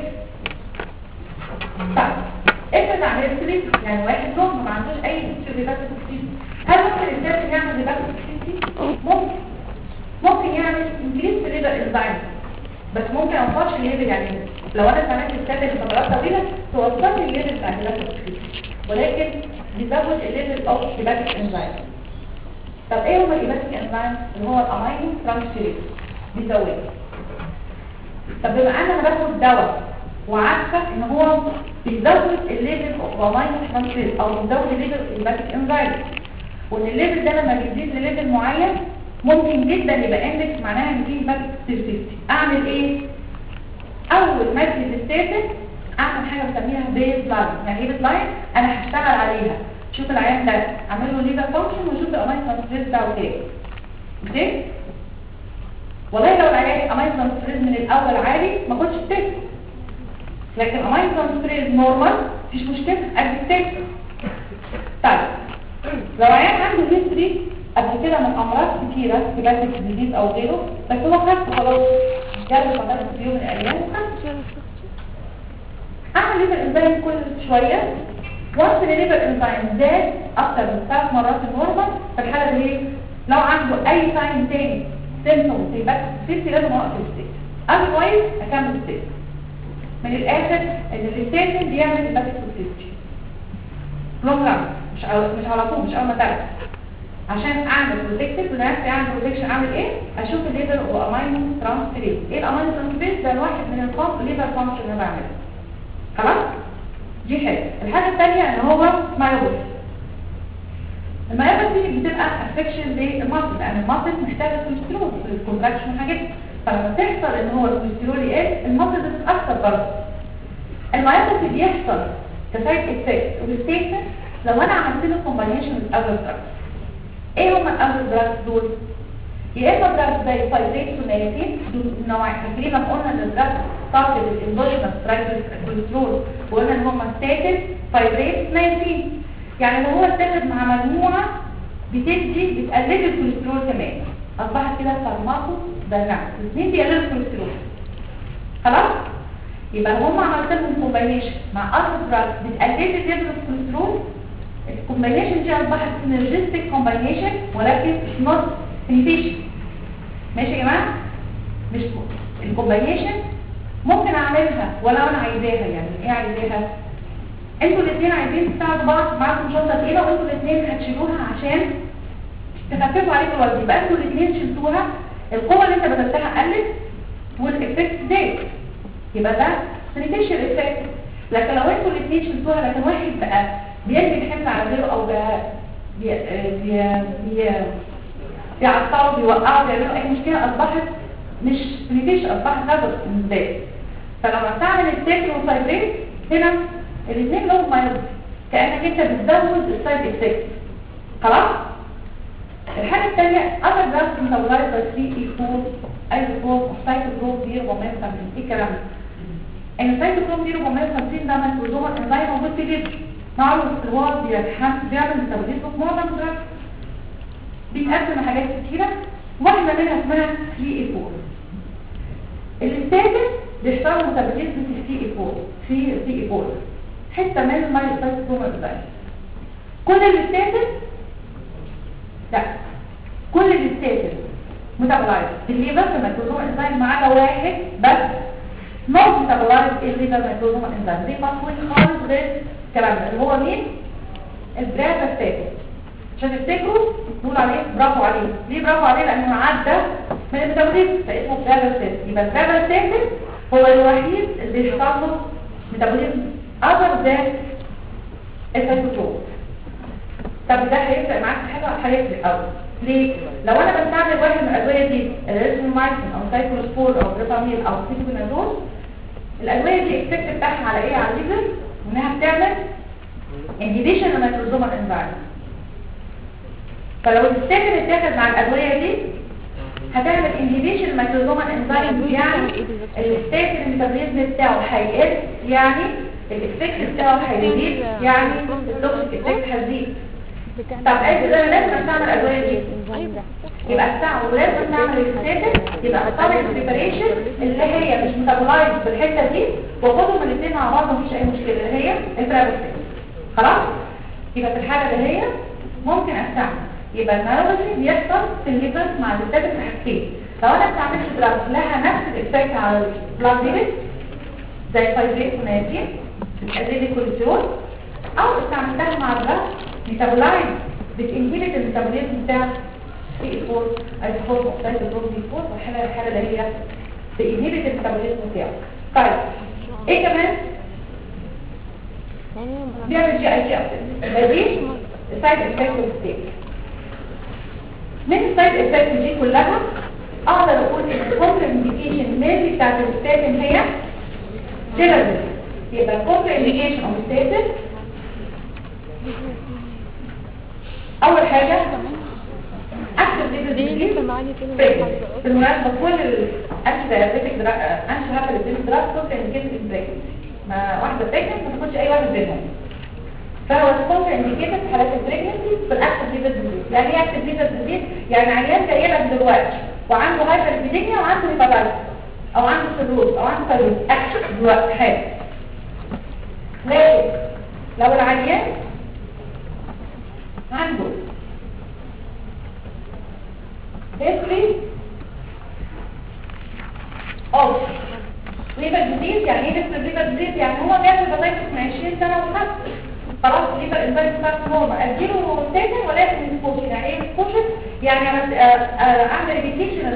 طيب افرض عن هيلثي يعني واحد نوم ما عندوش اي هيباتوتوكسيس، هل ممكن الانسان يعمل هيباتوتوكسيس؟ ممكن يعمل انكريس في الليفر انزايم، بس ممكن ما اوصلش لليفل. يعني لو انا استعملت الستاتين لفترات طويله توصل لي الليفل بتاع الهيباتوتوكسيس، ولكن بيزود الليفل اوف هيباتيك انزايم. طب ايه هو الهيباتيك انزايم؟ اللي هو الامينو ترانسفيريز بيزود. طب بما ان انا باخد دواء وعارفه ان هو بيزود الليفل اوف امينو ترانسفيريز او بيزود الليفل الهيباتيك انزايم، وان الليفل ده لما بيزيد لليفل معين ممكن جدا يبقى اندكس معناها ان في هيباتيك توكسيستي. اعمل ايه؟ اول ما ادي الستاتين اعمل حاجه بسميها بيز لاين. يعني ايه بيز لاين؟ انا هشتغل عليها، شوف العيان ده اعمل له ليفر فانكشن وشوف الامينو ترانسفيريز بتاعه كام. اوكي؟ والله لو العيان امينو ترانسفيريز من الاول عالي ما اخدش التست، لكن امينو ترانسفيريز نورمال مفيش مشكله ادي التست. طيب لو عيان عنده هيستوري قبل كده من امراض كتيره هيباتيك ديزيز او غيره، بس هو خف خلاص جاله فتره في يوم من الايام وخف، اعمل ليفر انزايم كل شويه. وانس الليفر انزايم زاد اكتر من 3 مرات النورمال، في الحاله دي لو عنده اي ساين تاني سيمبتوم في الهيباتيك لازم اوقف الستيت. اذروايز اكمل الستيت. من الاخر ان الستاتين بيعمل هيباتيك توكسيستي لونج ران، مش على طول، مش اول ما تاخد. عشان اعمل بروتكتيف ونفسي اعمل بروتكشن اعمل ايه؟ اشوف الليفر وامينو ترانسفيريز. ايه الامينو ترانسفيريز؟ ده واحد من ليفر فانكشن اللي انا بعمله. خلاص؟ دي حاجه. الحاجه الثانيه ان هو مايوباثي. المايوباثي بتبقى افكشن للماسل لان الماسل محتاجه كوليسترول في الكونتراكشن وحاجات. فلما تحصل ان هو الكوليسترول يقل الماسل بتتاثر برضه. المايوباثي بيحصل كسايد افكت وبالستيتس لو انا عملت له كومباينيشن من اذر دراجز. ايه هم الاذر دراجز دول؟ يا اما دراجز زي فايبريت ونياتين دول نوع. فاكرين لما قلنا ان الدراجز طاقه الاندوجينوس ترايجليسيرول وقلنا ان هم ستاتين فايبريت نياتين. يعني لو هو اتاخد مع مجموعه بتقلل الكوليسترول كمان اصبحت كده فارماكو دايناميك. الاثنين بيقللوا الكوليسترول. خلاص؟ يبقى هم عملت لهم كومباينيشن مع اذر دراجز بتقلل الليفل اوف كوليسترول. الكومباينيشن دي اصبحت سينرجستيك كومباينيشن ولكن نوت انيبيشن. ماشي يا جماعه؟ مش الكومباينيشن ممكن اعملها ولو انا عايزاها. يعني ايه عايزاها؟ انتوا الاثنين عايزين تساعدوا بعض، معاكم شنطه تقيله وانتوا الاثنين هتشيلوها عشان تخففوا عليكم الوزن. يبقى انتوا الاثنين شلتوها، القوه اللي انت بذلتها قلت والافكت زاد. يبقى ده سنيتيشن افكت. لكن لو انتوا الاثنين شلتوها لكن واحد بقى بيرمي الحمل على غيره او بيعطلوا بيوقعوا بيعملوا اي مشكله اصبحت مش سنيتيشن، اصبحت هدف بالنسبه لي. فلما تعمل التاكل والفايبريت هنا الاثنين لهم مايوباثي كانك انت بتزود السايد افكت. خلاص؟ الحاجه الثانيه اذر دراجز ميتابولايز باي 3 E4 ايزوتوب سايتوكروم 450. ايه الكلام ده؟ ان السايتوكروم 450 ده ميكروزوم انزيم موجود في الجسم معروف في الوقت بيعمل ميتابوليزم في معظم الدراجز. بيتقسم لحاجات كتيره واحده منها اسمها 3E4. الستاتين بيحصل ميتابوليزم في 3E4 حته من السايتوكروم انزيم. كل الستاتين لا كل الستاتين ميتابولايز الليفر ميكروزوم انزيم ما عدا واحد بس نوت ميتابولايز الليفر ميكروزوم انزيم. دي باثوي خالص غير الكلام ده اللي هو مين؟ البرافاستاتين. عشان تفتكروا نقول عليه برافو عليه. ليه برافو عليه؟ لانه عدى من الميتابوليزم فاسمه برافاستاتين. يبقى البرافاستاتين هو الوحيد اللي بيحصل له ميتابوليزم اذر ذان السايتوكروم. طب ده هيفرق معاك في حاجه؟ هيفرق قوي. ليه؟ لو انا بستعمل واحد من الادويه دي الريزومايسين او سايكلوسبور او بريتاميل او سيكونازول، الادويه دي الافكت بتاعها على ايه؟ على الليفر وانها بتعمل انهيبيشن للميكروزومال انزيم. فلو الستاتين اتاخد مع الادويه دي هتعمل انهيبيشن للميكروزومال انزيم، يعني الستاتين الميتابوليزم بتاعه هيقل، يعني الافكت بتاعه هيزيد، يعني التوكسيك افكت هيزيد. طب ايه ده؟ لازم نستعمل الادويه دي يبقى الساعه ولازم نعمل الستاتين. يبقى اختار البريباريشن اللي هي مش ميتابولايز في الحته دي واخدهم الاثنين مع بعض مفيش اي مشكله اللي هي البرافاستاتين. خلاص؟ يبقى في الحاله اللي هي ممكن استعمل. يبقى الميتابوليزم بيحصل في الليفر مع الستاتين في حاجتين. لو انا استعملت دراج لها نفس الافكت على البلاد ليفل زي فايبريت ونياتين بتقلل الكوليسترول، او استعملتها مع دراج ميتابولايز بتنهبت الميتابوليزم بتاع C4 ايزوتوب سايتوكروم 4 والحاله اللي هي بتنهبت الميتابوليزم بتاعه. طيب ايه كمان؟ بيعمل جي اي تي ابسس. دي سايد افكت ستيت. من السايد افكت دي كلها اقدر اقول ان الكونتر انديكيشن مينلي بتاعت الستاتين هي جيلازين. يبقى الكونتر انديكيشن اوف الستاتين اول حاجه اكتب ليفل بالمناسبه كل الانتي دايابيتيك انتي هابيليتيك دراج كونتر انديكيشن بريك ما واحده بريكنت ما تاخدش اي واحد منهم. فهو الكونتر انديكيشن في حالات البريكنسي في الاكتف ليفل ديزيز. يعني ايه اكتف ليفل ديزيز؟ يعني عيان جاي لك دلوقتي وعنده هايبرليبيديميا وعنده هيباتايتس او عنده سيروز او عنده فيروس اكتف دلوقتي حاجه. لكن لو العيان عنده history of liver disease. يعني ايه liver disease؟ يعني هو جاب البطايق من 20 سنه وخف خلاص الليفر انزايم بتاعته نورمال، اديله ستاتين ولكن الفوز. يعني ايه الفوز؟ يعني اعمل ريبيتيشن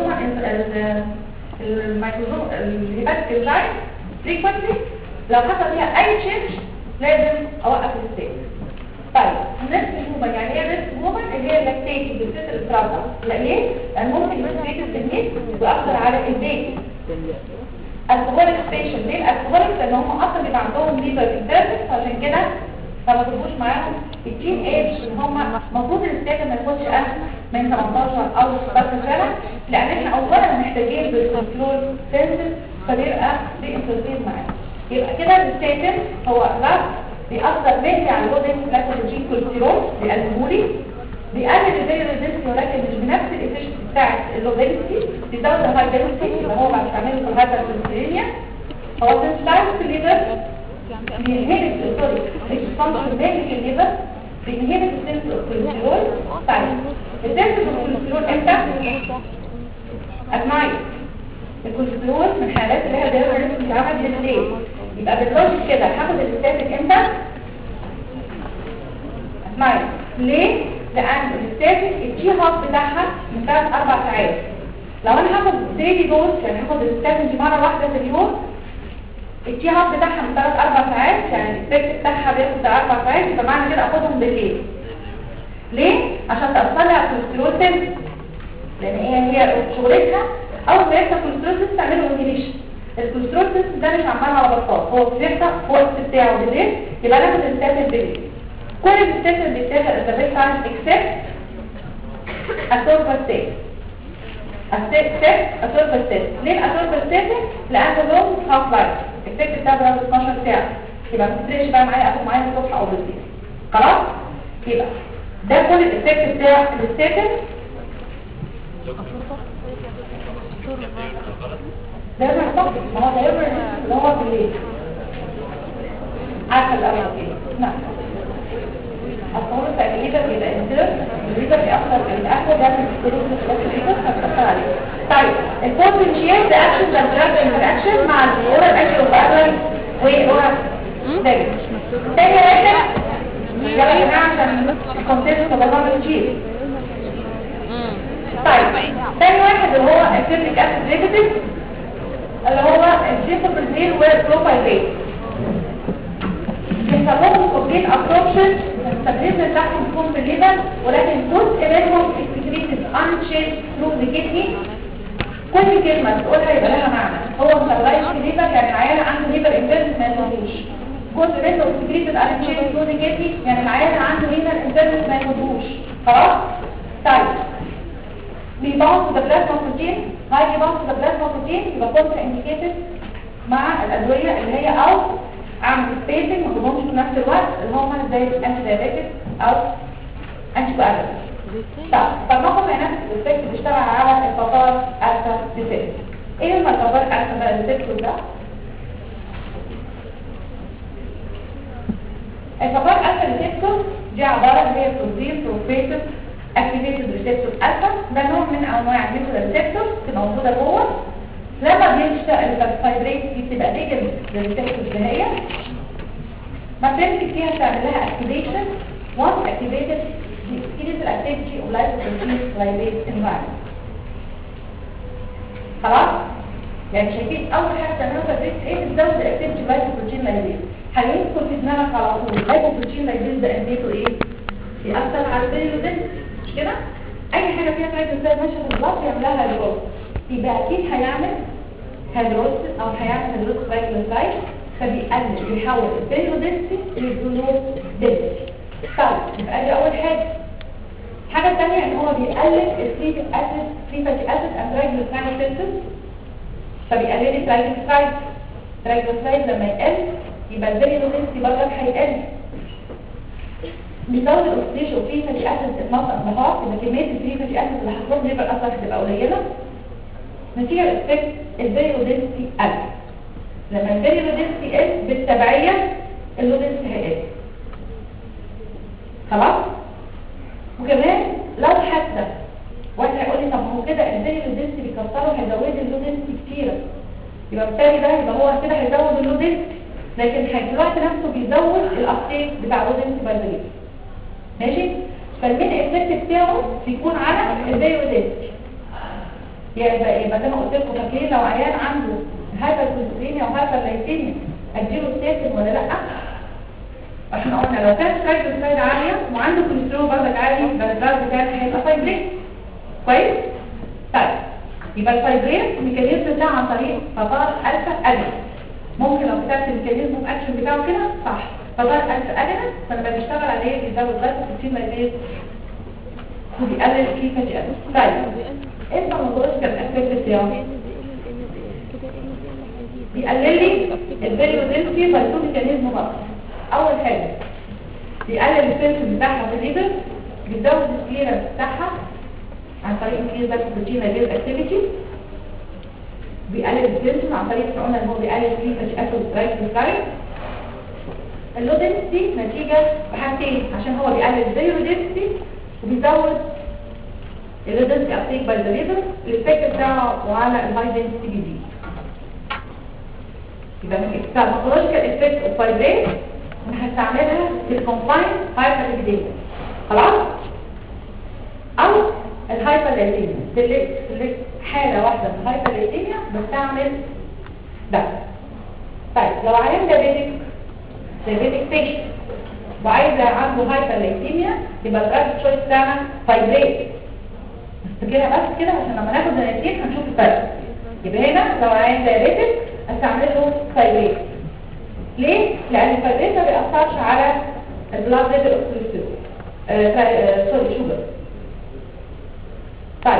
الميكروزوم الهيباتيك انزايم فريكوينتلي، لو حصل فيها اي تشينج لازم اوقف الستيت. طيب النفس موفمنت، يعني ايه النفس موفمنت؟ اللي هي اللاكتيت بالذات الافراز. ليه؟ لان ممكن الستيت التنين يؤثر على البيت. الكهوليك ستيشن، ليه الكهوليك؟ لان هم اصلا بيبقى عندهم ليفر انترفيس، عشان كده فما تبقوش معاهم التين ايج ان هم المفروض الستيت ما يكونش اقل من 18 او 16 سنه، لان احنا اولا محتاجين بالكنترول سنسز فبيبقى بينترفير معانا. يبقى كده الستيت هو غاز بيأثر مهلي على اللودنج لاكتوجين كوليسترول، بيقللهولي، بيقلل الفيريدنسي ولكن مش بنفس الافشنسي بتاعت اللودنسي، بيزود الهايدنسي اللي هو بعد تعمله في الهايبركوليستريميا. هو سنسلايز في الليفر، بينهبت سوري الفانكشن في الليفر، بينهبت السنس الكوليسترول. طيب السنس الكوليسترول امتى؟ اسمعي، الكوليسترول من الحالات اللي هي دايما بتتعمل بالليل، يبقى باللوجيك كده هاخد الاستاتيك امتى؟ اسمعي ليه؟ لان الاستاتيك الجي هاب بتاعها من 3 4 ساعات. لو انا هاخد ديلي دوز، يعني هاخد الاستاتيك دي مره واحده في اليوم، الجي هاب بتاعها من 3 4 ساعات، يعني الاستاتيك بتاعها بياخد 4 ساعات، يبقى معنى كده اخدهم بالليل. ليه؟ عشان تاثر على الكوليسترول سنس، لان هي شغلتها اول ما يحصل كوليسترول سنس تعمله انهبيشن. الكوليسترول سنس ده مش عمال على بطال، هو بيحصل في وقت بتاعه بالليل، يبقى ناخد الاستاتيك بالليل. كل الاستاتيك اللي بيتاخد التابلت تايم اكسبت اتورفاستات. اتورفاستات ليه الاتورفاستات؟ لانه لون هاف لايف الافكت بتاعه بيقعد 12 ساعه، يبقى ما تفرقش بقى معايا اخد معايا الصبح او بالليل. خلاص؟ يبقى ده كل الافكت بتاع الاستاتيك. ده صح، ما هو ده اللي هو بالليل. عارفه الاول ايه؟ نعم. الصور التأكيدة بيبقى انتر الليفر بيأثر الأكل ده من الكلوز لخلاص الليفر هتأثر عليه. طيب البوتنشيال ده أكشن ده دراج انتراكشن مع الأورال أكشن وبأدرال وأورال دايج. تاني واحد يلا يا جماعة عشان الكونتنت طبعا بنشيل. طيب تاني واحد اللي هو السيتريك أسيد ريكتيف اللي هو الجيسوبرزيل والبروبايلين. بيحصلهم كومبليت ابسوربشن، التبريد بتاعهم بيكون في الليفر، ولكن جزء منهم اكسكريتد انشيل ثرو ذا كدني. كل كلمه تقولها يبقى لها معنى. هو متغير في الليفر يعني العيان عنده ليفر انفيرمنت ما يموتوش. جزء منه اكسكريتد انشيل ثرو ذا كدني يعني العيان عنده ليفر انفيرمنت ما يموتوش. خلاص؟ طيب بيباوند ذا بلازما بروتين، هاي بيباوند ذا بلازما بروتين يبقى كونتر انديكيتد مع الادويه اللي هي او اعمل سبيسنج ما تضمنش في نفس الوقت اللي هم زي الانتي دايابيتيك او انتي كوادريتيك. طب ناخد نفس الافكت بيشتغل على الفقار الفا ريسبتور. ايه هو الفقار الفا ريسبتور ده؟ الفقار الفا ريسبتور دي عباره هي بروتين بروفيتيف اكتيفيتد ريسبتور الفا، ده نوع من انواع النيوكلير ريسبتور موجوده جوه. لما بيشتغل الفايبريت دي بتبقى ليجل للريسبتورز اللي هي ما بتمسك فيها تعمل لها اكتيفيشن. وانس اكتيفيتد بتكتيريز الاكتيفيتي اوف لايبوبروتين لايبيز انفايرمنت. خلاص؟ يعني شايفين اول حاجه تعملها فايبريت ايه؟ بتزود الاكتيفيتي اوف لايبوبروتين لايبيز. هيدخل في دماغك على طول لايبوبروتين لايبيز ده اهميته ايه؟ بيأثر على البيريودنس مش كده؟ اي حاجه فيها ترايجليسيرايد ماشيه في البلاد يعمل لها هيدروز، يبقى اكيد هيعمل هيدروز او هيعمل هيدروز ترايجليسيرايد، فبيقلل بيحول البيريودنسي للجلوكوز دنسي. طيب يبقى دي اول حاجه. الحاجه الثانيه ان هو بيقلل الفري فاتي اسيد اند ترايجليسيرايد سينثيز، فبيقلل الترايجليسيرايد. الترايجليسيرايد لما يقل يبقى البيريودنسي برضك هيقل. بيزود الاكسجين وفيه فاتي اسيد اتنطط بهار، يبقى كميه الفري فاتي اسيد اللي هتروح ليفر اصلا هتبقى قليله. نتيجه الافكت البيريودنسي قل. لما البيريودنسي قل بالتبعيه اللودنسي هيقل. خلاص؟ وكمان لو حتى واحد هيقول لي طب ما هو كده البيريودنسي بيكسره هيزود اللودنسي كتير، يبقى بالتالي ده يبقى هو كده هيزود اللودنسي، لكن في الوقت نفسه بيزود الابتيك بتاع اللودنسي باي ذا. ماشي؟ فالمين افكت بتاعه بيكون على الفيروسات. يبقى زي ما قلت لكم فاكرين لو عيان عنده هايبركوليستيميا وهايبرلايكيميا اديله ستاتين ولا لا؟ احنا قلنا لو كان ترايجليسيرايد عاليه وعنده كوليسترول برضك عالي يبقى الدرج بتاعه هيبقى فايبريت. كويس؟ طيب يبقى الفايبريت الميكانيزم بتاعه عن طريق فطار الفا اجنس. ممكن لو كتبت الميكانيزم اكشن بتاعه كده صح، فطار الفا اجنس فانا بشتغل عليه بيزود لايكوبروتين لايبيز وبيقلل الكيفاج اجنس. طيب انت موضوعك الافكت بتاعه بيقلل لي الفيروسيتي فايتو ميكانيزم بقى. اول حاجه بيقلل السنس بتاعها في الليفر، بيزود الكليرنس بتاعها عن طريق انكريز لايكوبروتين لايبيز اكتيفيتي، بيقلل السنس عن طريق قلنا ان هو بيقلل الكيفاج اسيد ترايجليسيرايد. اللو دنسيتي نتيجه بحاجتين، عشان هو بيقلل الزيرو دنسيتي وبيزود الريدنسي ابتيك باي ذا ليفر، الافكت بتاعه وعلى الهاي دنسيتي بيزيد. يبقى من الفارماكولوجيكال افكت اوف فايبريت انا هستعملها في الكونفاين هايبرليبيديميا خلاص، او الهايبرلايكيميا. في حاله واحده من الهايبرلايكيميا بستعمل ده. طيب لو عيان دايابيتك بيشنت وعايزه عنده هايبرلايكيميا يبقى الدراج تشويس بتاعنا فايبريت. نفتكرها بس كده عشان لما ناخد نتيجه هنشوف الفرق. يبقى هنا لو عيان دايابيتك استعمل له فايبريت. ليه؟ لان الفايبريت ما بيأثرش على البلاد ليفل اوف كوليسترول سوري شوجر. طيب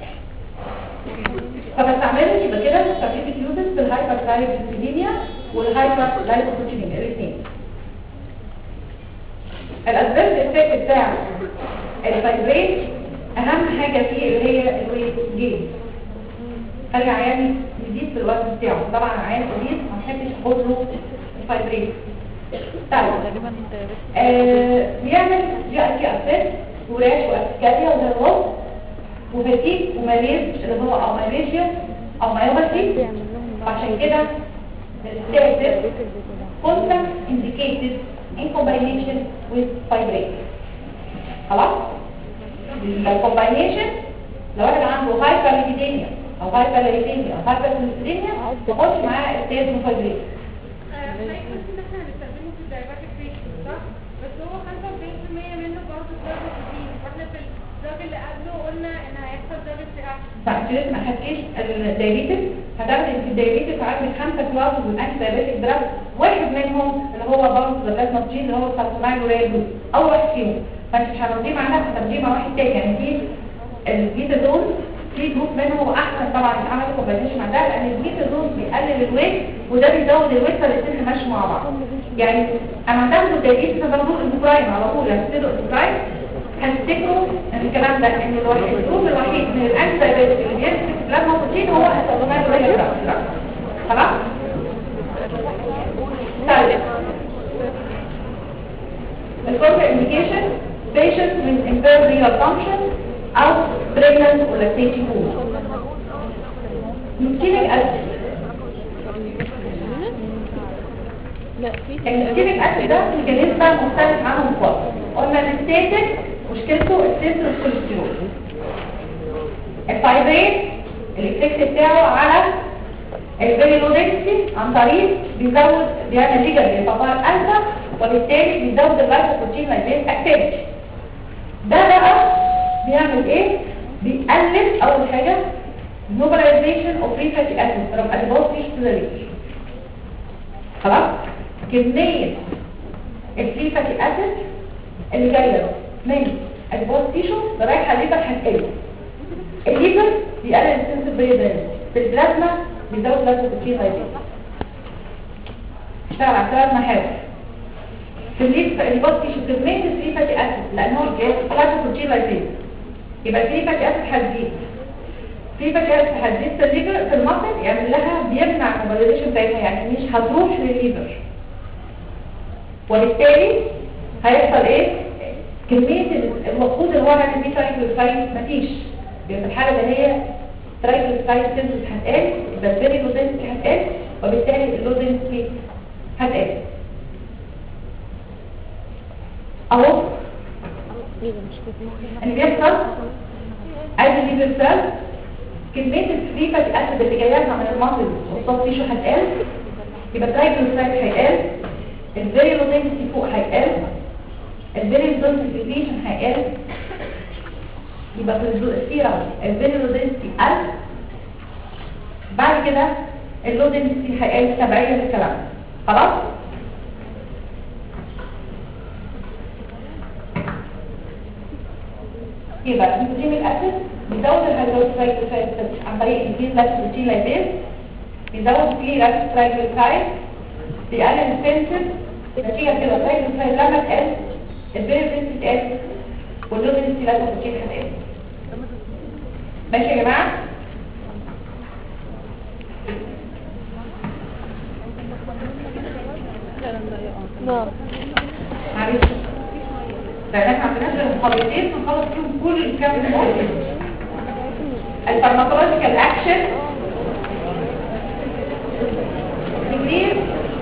فبستعمله يبقى كده ستراتيجيك يوزز في الهايبرلايكيميا والهايبر لايكوبروتينيميا الاثنين. الاسباب الافكت بتاع الفايبريت اهم حاجه فيه اللي هي الويت جين. خلي عيان يزيد في الوزن بتاعه. طبعا عيان يزيد ما بحبش اخد له الفايبريت. طيب بيعمل جي اي تي افكت وراش واسكاريا وهيروز وفتيك وماليز اللي هو او ماليزيا او مايوباثي. عشان كده الستاتس كونتاكت indicated in combination with fibrate. خلاص؟ الكومباينيشن لو واحد عنده هايبرليبيديميا او هايبرلايكيميا او هايبركوليستيريميا تخش معاه استاتين فايبريت. بس هو 45% منه برضه درجة كتير، واحنا في الدرجة اللي قبله قلنا ان هيحصل درجة رياكشن. طيب لسه ما خدتيش الدايابيتس. هتاخدي في الدايابيتس عندك 5 كلاسز من انتي دايابيتك دراج، واحد منهم اللي هو برضه البلازماتين اللي هو السالفونايل وريدو اول واحد فيهم. فانت مش هتاخديه مع نفسك، هتاخديه مع واحد تاني. يعني في البيتازون في جروب منهم احسن طبعا يتعمل كومباينيشن مع ده، لان البيتازون بيقلل الويت وده بيزود الويت فالاثنين ماشيين مع بعض. يعني انا هتاخدوا الدايابيتس هتاخدوا الاندوكراين على طول. هتبتدوا الاندوكراين هتفتكروا ان الكلام ده ان الجروب الوحيد من الانتي دايابيتك اللي بيمسك البلازماتين هو السالفونايل وريدو. خلاص؟ طيب الكونتر انديكيشن patient with impaired renal function او pregnant or lactating women. Muscinic acid. المسكينيك اسيد ده ميكانيزم مختلف عنهم خالص. قلنا الستاتين مشكلته السنترال كوليسترول. الفايبريت الافكت بتاعه على الفيريلودنسي عن طريق بيعمل ليجر للفطار الفا وبالتالي بيزود اللايكوبروتين لايبيز اكتيفيتي. ده بقى بيعمل ايه؟ بيقلل اول حاجه mobilization of free fatty acids from adipose tissue to the liver. خلاص؟ كميه الفري فاتي اسيد اللي جايه من adipose tissue رايحه الليفر هتقل. الليفر بيقلل السنسيتيف بريدنس في البلازما، بيزود لايكوبروتين لايبيز. اشتغل على 3 محاور. في الاديبوز تيشو كميه الفري فاتي اسيد لان هو لايكوبروتين لايبيز، يبقى الفري فاتي اسيد هتزيد. في فاتي اسيد هتزيد في الليفر في المصل يعمل لها بيمنع الموبيلايزيشن بتاعتها، يعني مش هتروح للليفر وبالتالي هيحصل ايه؟ كميه الوقود اللي هو عامل بيه ترايجليسيرايد مفيش. يبقى في الحاله اللي هي ترايجليسيرايد سنسز هتقل، يبقى الفيريلودنسي هتقل وبالتالي اللودنسي هتقل. اهو اللي بيحصل ادي الليفر سيل كميه الفري فاتي اسيد اللي جايه لنا من المصل والصوت تيشو هتقل، يبقى ترايجليسرايد هيقل، الفيريلو دنسيتي فوق هيقل، الفيريلو دنسيتي هيقل، يبقى في السيرم الفيريلو دنسيتي قل، بعد كده اللو دنسيتي هيقل تبعيا للكلام. خلاص؟ يبقى النيكوتينيك اسيد بيزود الهيدروكسيد عن طريق انكريز لاكتوبروتين لايبيز، بيزود فري لاكتوبروتين، بيقلل السنسيف، نتيجه كده اللاكتوبروتين لما تقل البيريدنسي تقل واللودنسي لاكتوبروتين هتقل. ماشي يا جماعه؟ معلش لان احنا عندناش غير محاضرتين هنخلص فيهم كل الكلام ده. الفارماكولوجيكال اكشن ديكريز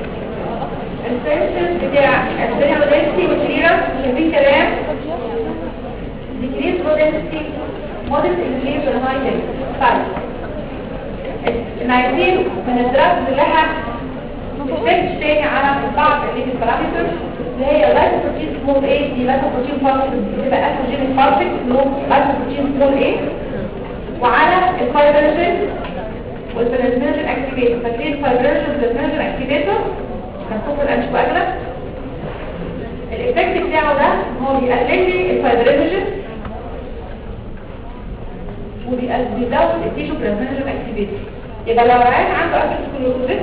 السنسز بتاع الفيريولنسي والكليرنس شايفين كلام ديكريز بودنسي مودست انكريز الهايدنس. طيب النايتين من الدراجز اللي لها افكت تاني على بعض الليبيد بارامترز اللي هي لايكوبروتين سمول اي، دي لايكوبروتين بارامترز بتبقى استروجين بارفكت اللي هو لايكوبروتين سمول اي، وعلى الفايبرينوجين والبلازمينوجين اكتيفيتور. فاكرين الفايبرينوجين والبلازمينوجين اكتيفيتور مكتوب في الانتيكواجولانت؟ الايفكت بتاعه ده هو بيقلل لي الفايبرينوجين وبيزود التيشو بلازمينوجين اكتيفيتور. يبقى لو العيان عنده اثيروسكليروزيس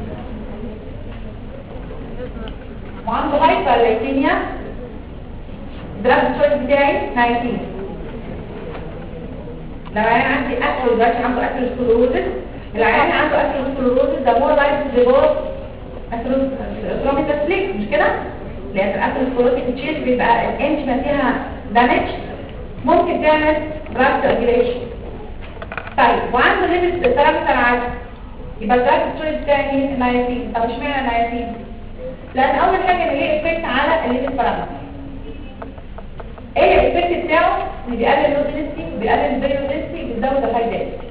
وعنده هايبرلايكيميا الدراج تشويس بتاعي 19. لو العيان عندي دلوقتي عنده اثيروسكليروزيس، العيان عنده اثيروسكليروزيس ده مور لايك ديفولف اثيروسكليروزيس ليك مش كده؟ لان الاثيروسكليروزيس تشيل بيبقى الانشما فيها دامج ممكن تعمل دراج كواجيوليشن. طيب وعنده ليميت بارامتر عالي يبقى الدراج تشويس بتاعي مين؟ 19. طب اشمعنى 19؟ لان اول حاجه ان ليه افكت على الليميت بارامتر. ايه الافكت بتاعه؟ اللي بيقلل اللودنسي وبيقلل الفيريولنسي وبيزود الهاي دنسي.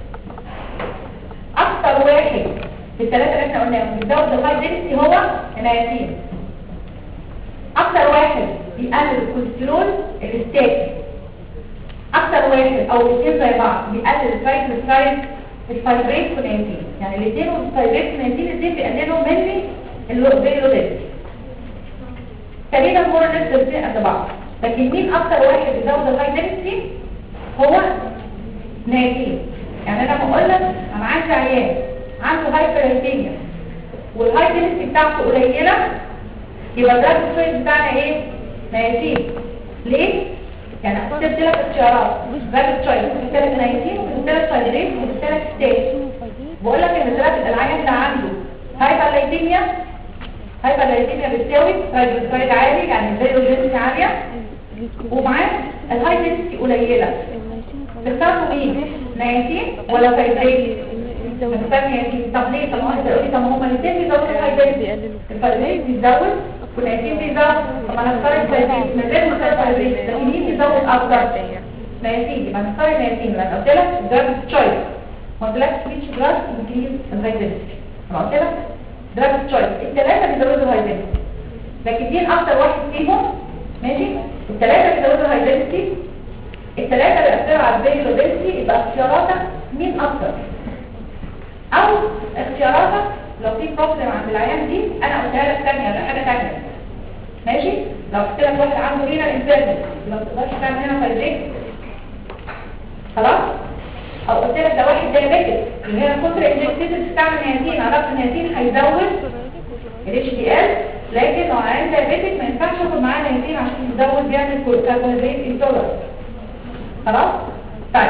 اكتر واحد في الثلاثه اللي احنا قلناهم بيزود الهاي دنسي هو النياسين. اكتر واحد بيقلل الكوليسترول الاستاتي. اكتر واحد او الاثنين زي بعض بيقلل الترايجليسرايد الفايبريت والنياسين. يعني الاثنين والفايبريت والنياسين الاثنين بيقللوا مني الفيريولنسي. تقريبا مور نفس الاثنين قد بعض. لكن مين اكتر واحد بيزود الهاي دنسي؟ هو نياسين. يعني انا بقول لك انا عندي عيان عنده هايبرلايكيميا والهاي دنسي بتاعته قليله، يبقى الدراج تشويس بتاعنا ايه؟ نياسين. ليه؟ يعني هحسب لك اختيارات دراج تشويس بتقول لك نياسين وبتقول لك فايبريت وبتقول لك ستات. بقول لك ان العيان اللي عنده هايبرلايكيميا بتساوي ترايجليسرايد عالي يعني الفيريولنسي عاليه ومعاه الهاي دنسي قليله. تختاروا مين؟ نياسين ولا فايبريت؟ بختار نياسين. طب ليه؟ طب واحد يقول لي طب هما الاثنين بيزودوا الهاي دنسي، الفايبريت بيزود والنياسين بيزود، طب انا اختار الفايبريت من غير ما اختار الفايبريت، لكن مين بيزود اكتر؟ نياسين. يبقى نختار النياسين. لان قلت لك دراج تشويس ما قلتلكش سويتش دراج انكريز الهاي دنسي، انا قلت لك دراج تشويس الثلاثه بيزودوا الهاي دنسي، لكن مين اكتر واحد فيهم؟ ماشي؟ الثلاثه بيزودوا الهاي دنسي، الثلاثه بيأثروا على الفيريولنسي. يبقى اختياراتك مين اكتر؟ او اختياراتك لو في بروبلم عند العيان دي انا قلتها لك ثانيه ولا حاجه ثانيه. ماشي؟ لو قلت لك واحد عنده رينال انفيرمنت ما تقدرش تعمل هنا فايبريت خلاص؟ او قلت لك ده واحد دايابيتك اللي هي كتر انجكتيف بتستعمل نياسين، عرفت النياسين هيزود الاتش دي ال، لكن لو عيان دايابيتك ما ينفعش اخد معاه نياسين عشان يزود بيعمل كربوهيدرات انتولرنس. خلاص؟ طيب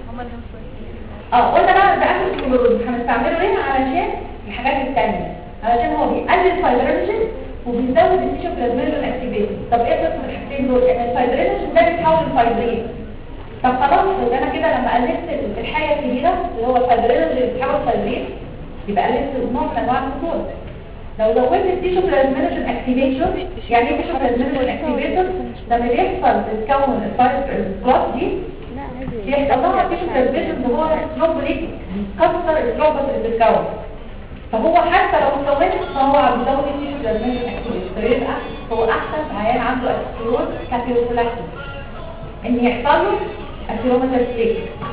قلنا بقى ده اخر سكلوروز هنستعمله هنا علشان الحاجات الثانيه، علشان هو بيقلل الفايبرينوجين وبيزود التيشو بلازمينوجين اكتيفيتي. طب ايه قسم الحاجتين دول؟ ان الفايبرينوجين ده بيتحول لفايبرين. طب خلاص يبقى انا كده لما قللت الحاجه الكبيره اللي هو الفايبرينوجين بيتحول فايبرين يبقى قللت نوع من انواع الخطوط. لو زودت التيشو بلازمينوجين اكتيفيشن، يعني ايه تيشو بلازمينوجين اكتيفيشن؟ لما بيحصل تتكون الكلاس دي بيحصل لها تيشو ترانزيشن اللي هو ثرومبوليتيك، كسر الثرومبس اللي بتتكون. فهو حتى لو اتكونت فهو بيزود التيشو ترانزيشن اكتيفيتي، فيبقى هو احسن عيان عنده اسكلروز كابيلوفلاكسيس ان يحصل له اثيروميتاستيك.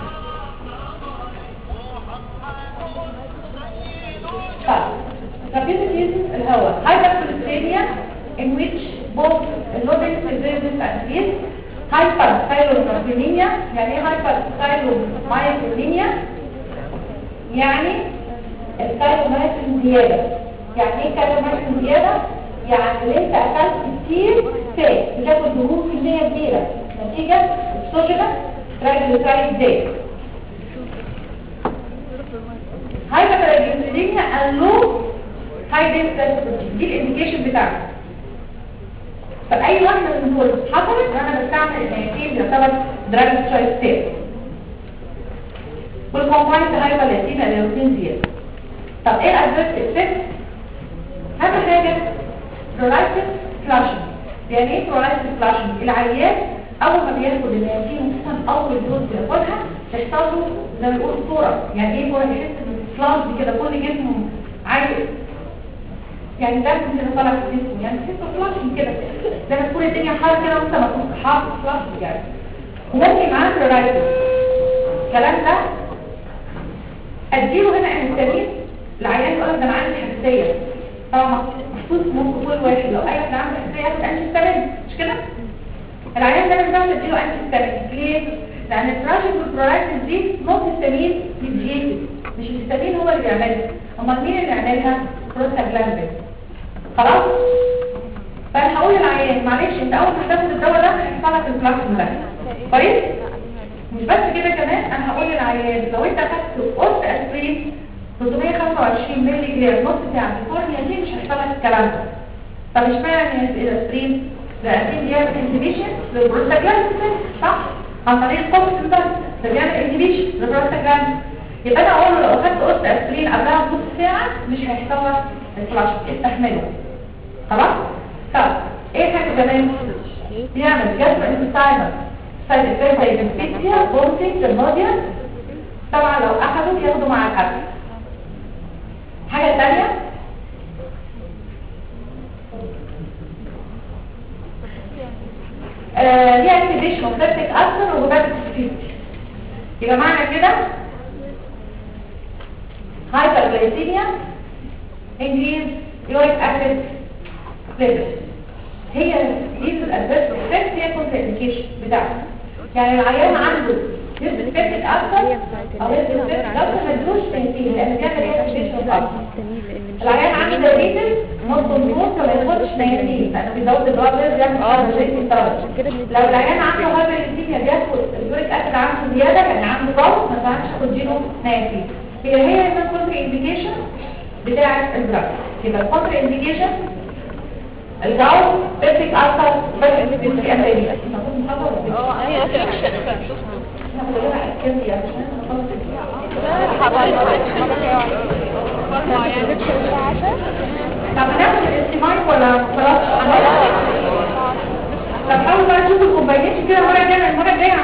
Therapeutic uses الهواء hypercholesterolemia in which both lowering resistance and fees hyperthyroidism. يعني ايه hyperthyroidism؟ يعني الثايرومايسين زيادة. يعني ايه الثايرومايسين زيادة؟ يعني اللي انت اكلت كتير فات بتاكل دهون كمية كبيرة نتيجة اكسوجينس ترايجليسرايد زيت. hypertriglyceridemia and low high density دي الانديكيشن بتاعها. فاي واحده من دول حصلت انا بستعمل الانتين يعتبر دراج ترايستيل. والكومبايند هايبرليتيميا اليوتين زياده. طب ايه الادفيرس افكت؟ اهم حاجه برولايتس فلاشنج. يعني ايه برولايتس فلاشنج؟ العيان اول ما بياخد الانتين خصوصا اول دوز بياخدها تحصل له زي ما بيقولوا صوره. يعني ايه صوره؟ يحس فلاش كده كل جسمه عايز يعني ده كده طالع في جسمه، يعني تحس فلاش كده زي ما تكون الدنيا حر كده وانت ما كنت حاطط فلاش يعني. وممكن معاه برولايتس. الكلام ده اديله هنا انسولين. العيان يقول لك ده انا عندي حساسيه. طبعا مخصوص ممكن كل واحد لو اي حد عنده حساسيه ياخد انسولين مش كده؟ العيان ده لازم اديله انسولين. ليه؟ لان التراجيك والبرولايتس دي نوت هيستامين ميديتد، مش الهيستامين هو اللي بيعملها. امال مين اللي يعملها؟ بروستاجلاندين. خلاص؟ فانا هقول للعيان معلش انت اول ما تاخد الدواء ده هيحصل لك الفلاكسون ده كويس؟ مش بس كده كمان انا هقول للعيان لو انت اخدت قرص اسبرين 325 مللي جرام نص ساعه الكورنيا دي مش هيحصل لك الكلام ده. طب اشمعنى الاسبرين؟ الاسبرين بيعمل انهبيشن للبروستاجلاندين صح؟ عن طريق القرص ده بيعمل انهبيشن للبروستاجلاندين. يبقى انا اقول له لو اخدت قرص اسبرين قبلها بنص ساعه مش هيحصل لك الفلاش، استحمله. خلاص؟ طب ايه حاجه كمان؟ بيعمل جاسترو انتستاينال سايد افكت زي الانفكسيا بومتنج النوديا. طبعا لو اخدوا بياخدوا مع الاكل. حاجه ثانيه ليها اكتيفيشن اوف ليبتيك ألسر وهيباتيك سكليروسيس. يبقى معنى كده هايبرجلايسيميا انكريز يوريك اسيد ليفل. هي دي الادفيرس افكت هي كونتر انديكيشن بتاعتها. يعني العيان عنده ليبتيك ألسر او ليبتيك ألسر ما تدوش تنسيه لان كان ليها اكتيفيشن اوف ألسر. العيان عنده دايبيتس نص النص ما ياخدش نياسين لانه بيزود البلاد بيعمل كاربوهيدرات الطاقه. لو العيان عنده هايبرليبيديميا بياخد اليوريك اسيد عنده زياده يعني عنده ضغط ما ينفعش تديله نياسين. هي الكونتر انديكيشن بتاعه الدراج. يبقى الكونتر انديكيشن الجو بيبتيك ألسر بس بيبتيك أمريكا. ايوه اكشن طب هناخد الاستيمايل ولا خلاص؟ طب حاول بقى تشوف الكومباينيشن كده المره الجايه